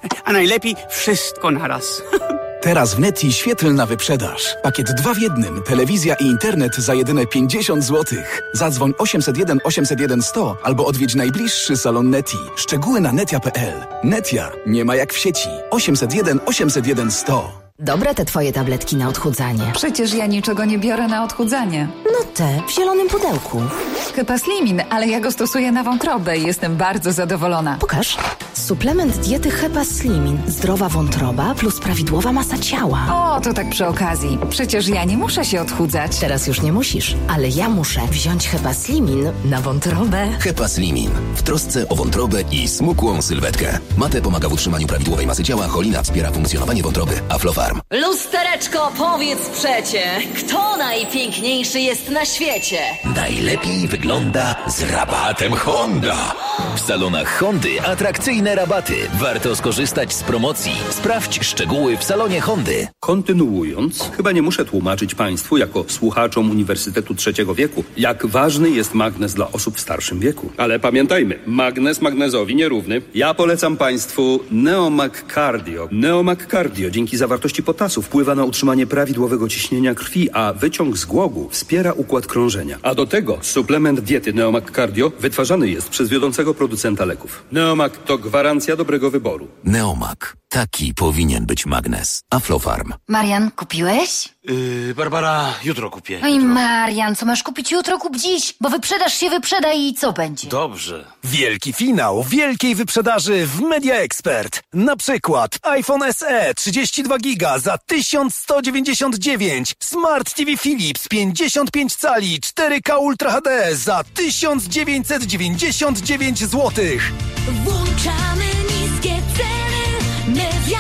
A najlepiej wszystko naraz. Teraz w Neti świetlna wyprzedaż. Pakiet dwa w jednym. Telewizja i internet za jedyne pięćdziesiąt złotych. Zadzwoń osiemset jeden osiemset jeden sto albo odwiedź najbliższy salon Neti. Szczegóły na netia kropka p l. Netia. Nie ma jak w sieci. osiemset jeden osiemset jeden sto. Dobre te twoje tabletki na odchudzanie. Przecież ja niczego nie biorę na odchudzanie. No te, w zielonym pudełku. Hepaslimin, ale ja go stosuję na wątrobę i jestem bardzo zadowolona. Pokaż. Suplement diety Hepaslimin. Zdrowa wątroba plus prawidłowa masa ciała. O, to tak przy okazji. Przecież ja nie muszę się odchudzać. Teraz już nie musisz, ale ja muszę wziąć Hepaslimin na wątrobę. Hepaslimin. W trosce o wątrobę i smukłą sylwetkę. Mate pomaga w utrzymaniu prawidłowej masy ciała, cholina wspiera funkcjonowanie wątroby, a Flofarm. Lustereczko, powiedz przecie, kto najpiękniejszy jest na świecie? Najlepiej wygląda z rabatem Honda. W salonach Hondy atrakcyjne rabaty. Warto skorzystać z promocji. Sprawdź szczegóły w salonie Hondy. Kontynuując, chyba nie muszę tłumaczyć Państwu, jako słuchaczom Uniwersytetu Trzeciego Wieku, jak ważny jest magnez dla osób w starszym wieku. Ale pamiętajmy, magnez magnezowi nierówny. Ja polecam Państwu Neomag Cardio. Neomag Cardio dzięki zawartości potasu wpływa na utrzymanie prawidłowego ciśnienia krwi, a wyciąg z głogu wspiera układ krążenia. A do tego suplement diety Neomag Cardio wytwarzany jest przez wiodącego producenta leków. Neomag to gwarancja dobrego wyboru. Neomag. Taki powinien być magnez. Aflofarm. Marian, kupiłeś? Yy, Barbara, jutro kupię. Oj, Marian, co masz kupić jutro, kup dziś, bo wyprzedaż się wyprzeda i co będzie? Dobrze. Wielki finał wielkiej wyprzedaży w Media Expert. Na przykład iPhone S E trzydzieści dwa giga za tysiąc sto dziewięćdziesiąt dziewięć, Smart T V Philips pięćdziesiąt pięć cali cztery K Ultra H D za tysiąc dziewięćset dziewięćdziesiąt dziewięć złotych. Włączamy niskie ceny, Media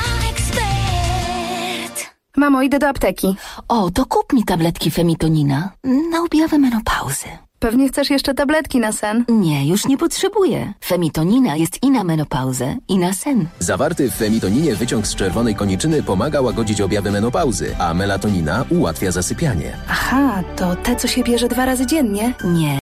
Expert. Mamo, idę do apteki. O, to kup mi tabletki Femitonina na objawy menopauzy. Pewnie chcesz jeszcze tabletki na sen? Nie, już nie potrzebuję. Femitonina jest i na menopauzę, i na sen. Zawarty w femitoninie wyciąg z czerwonej koniczyny pomaga łagodzić objawy menopauzy, a melatonina ułatwia zasypianie. Aha, to te, co się bierze dwa razy dziennie? Nie.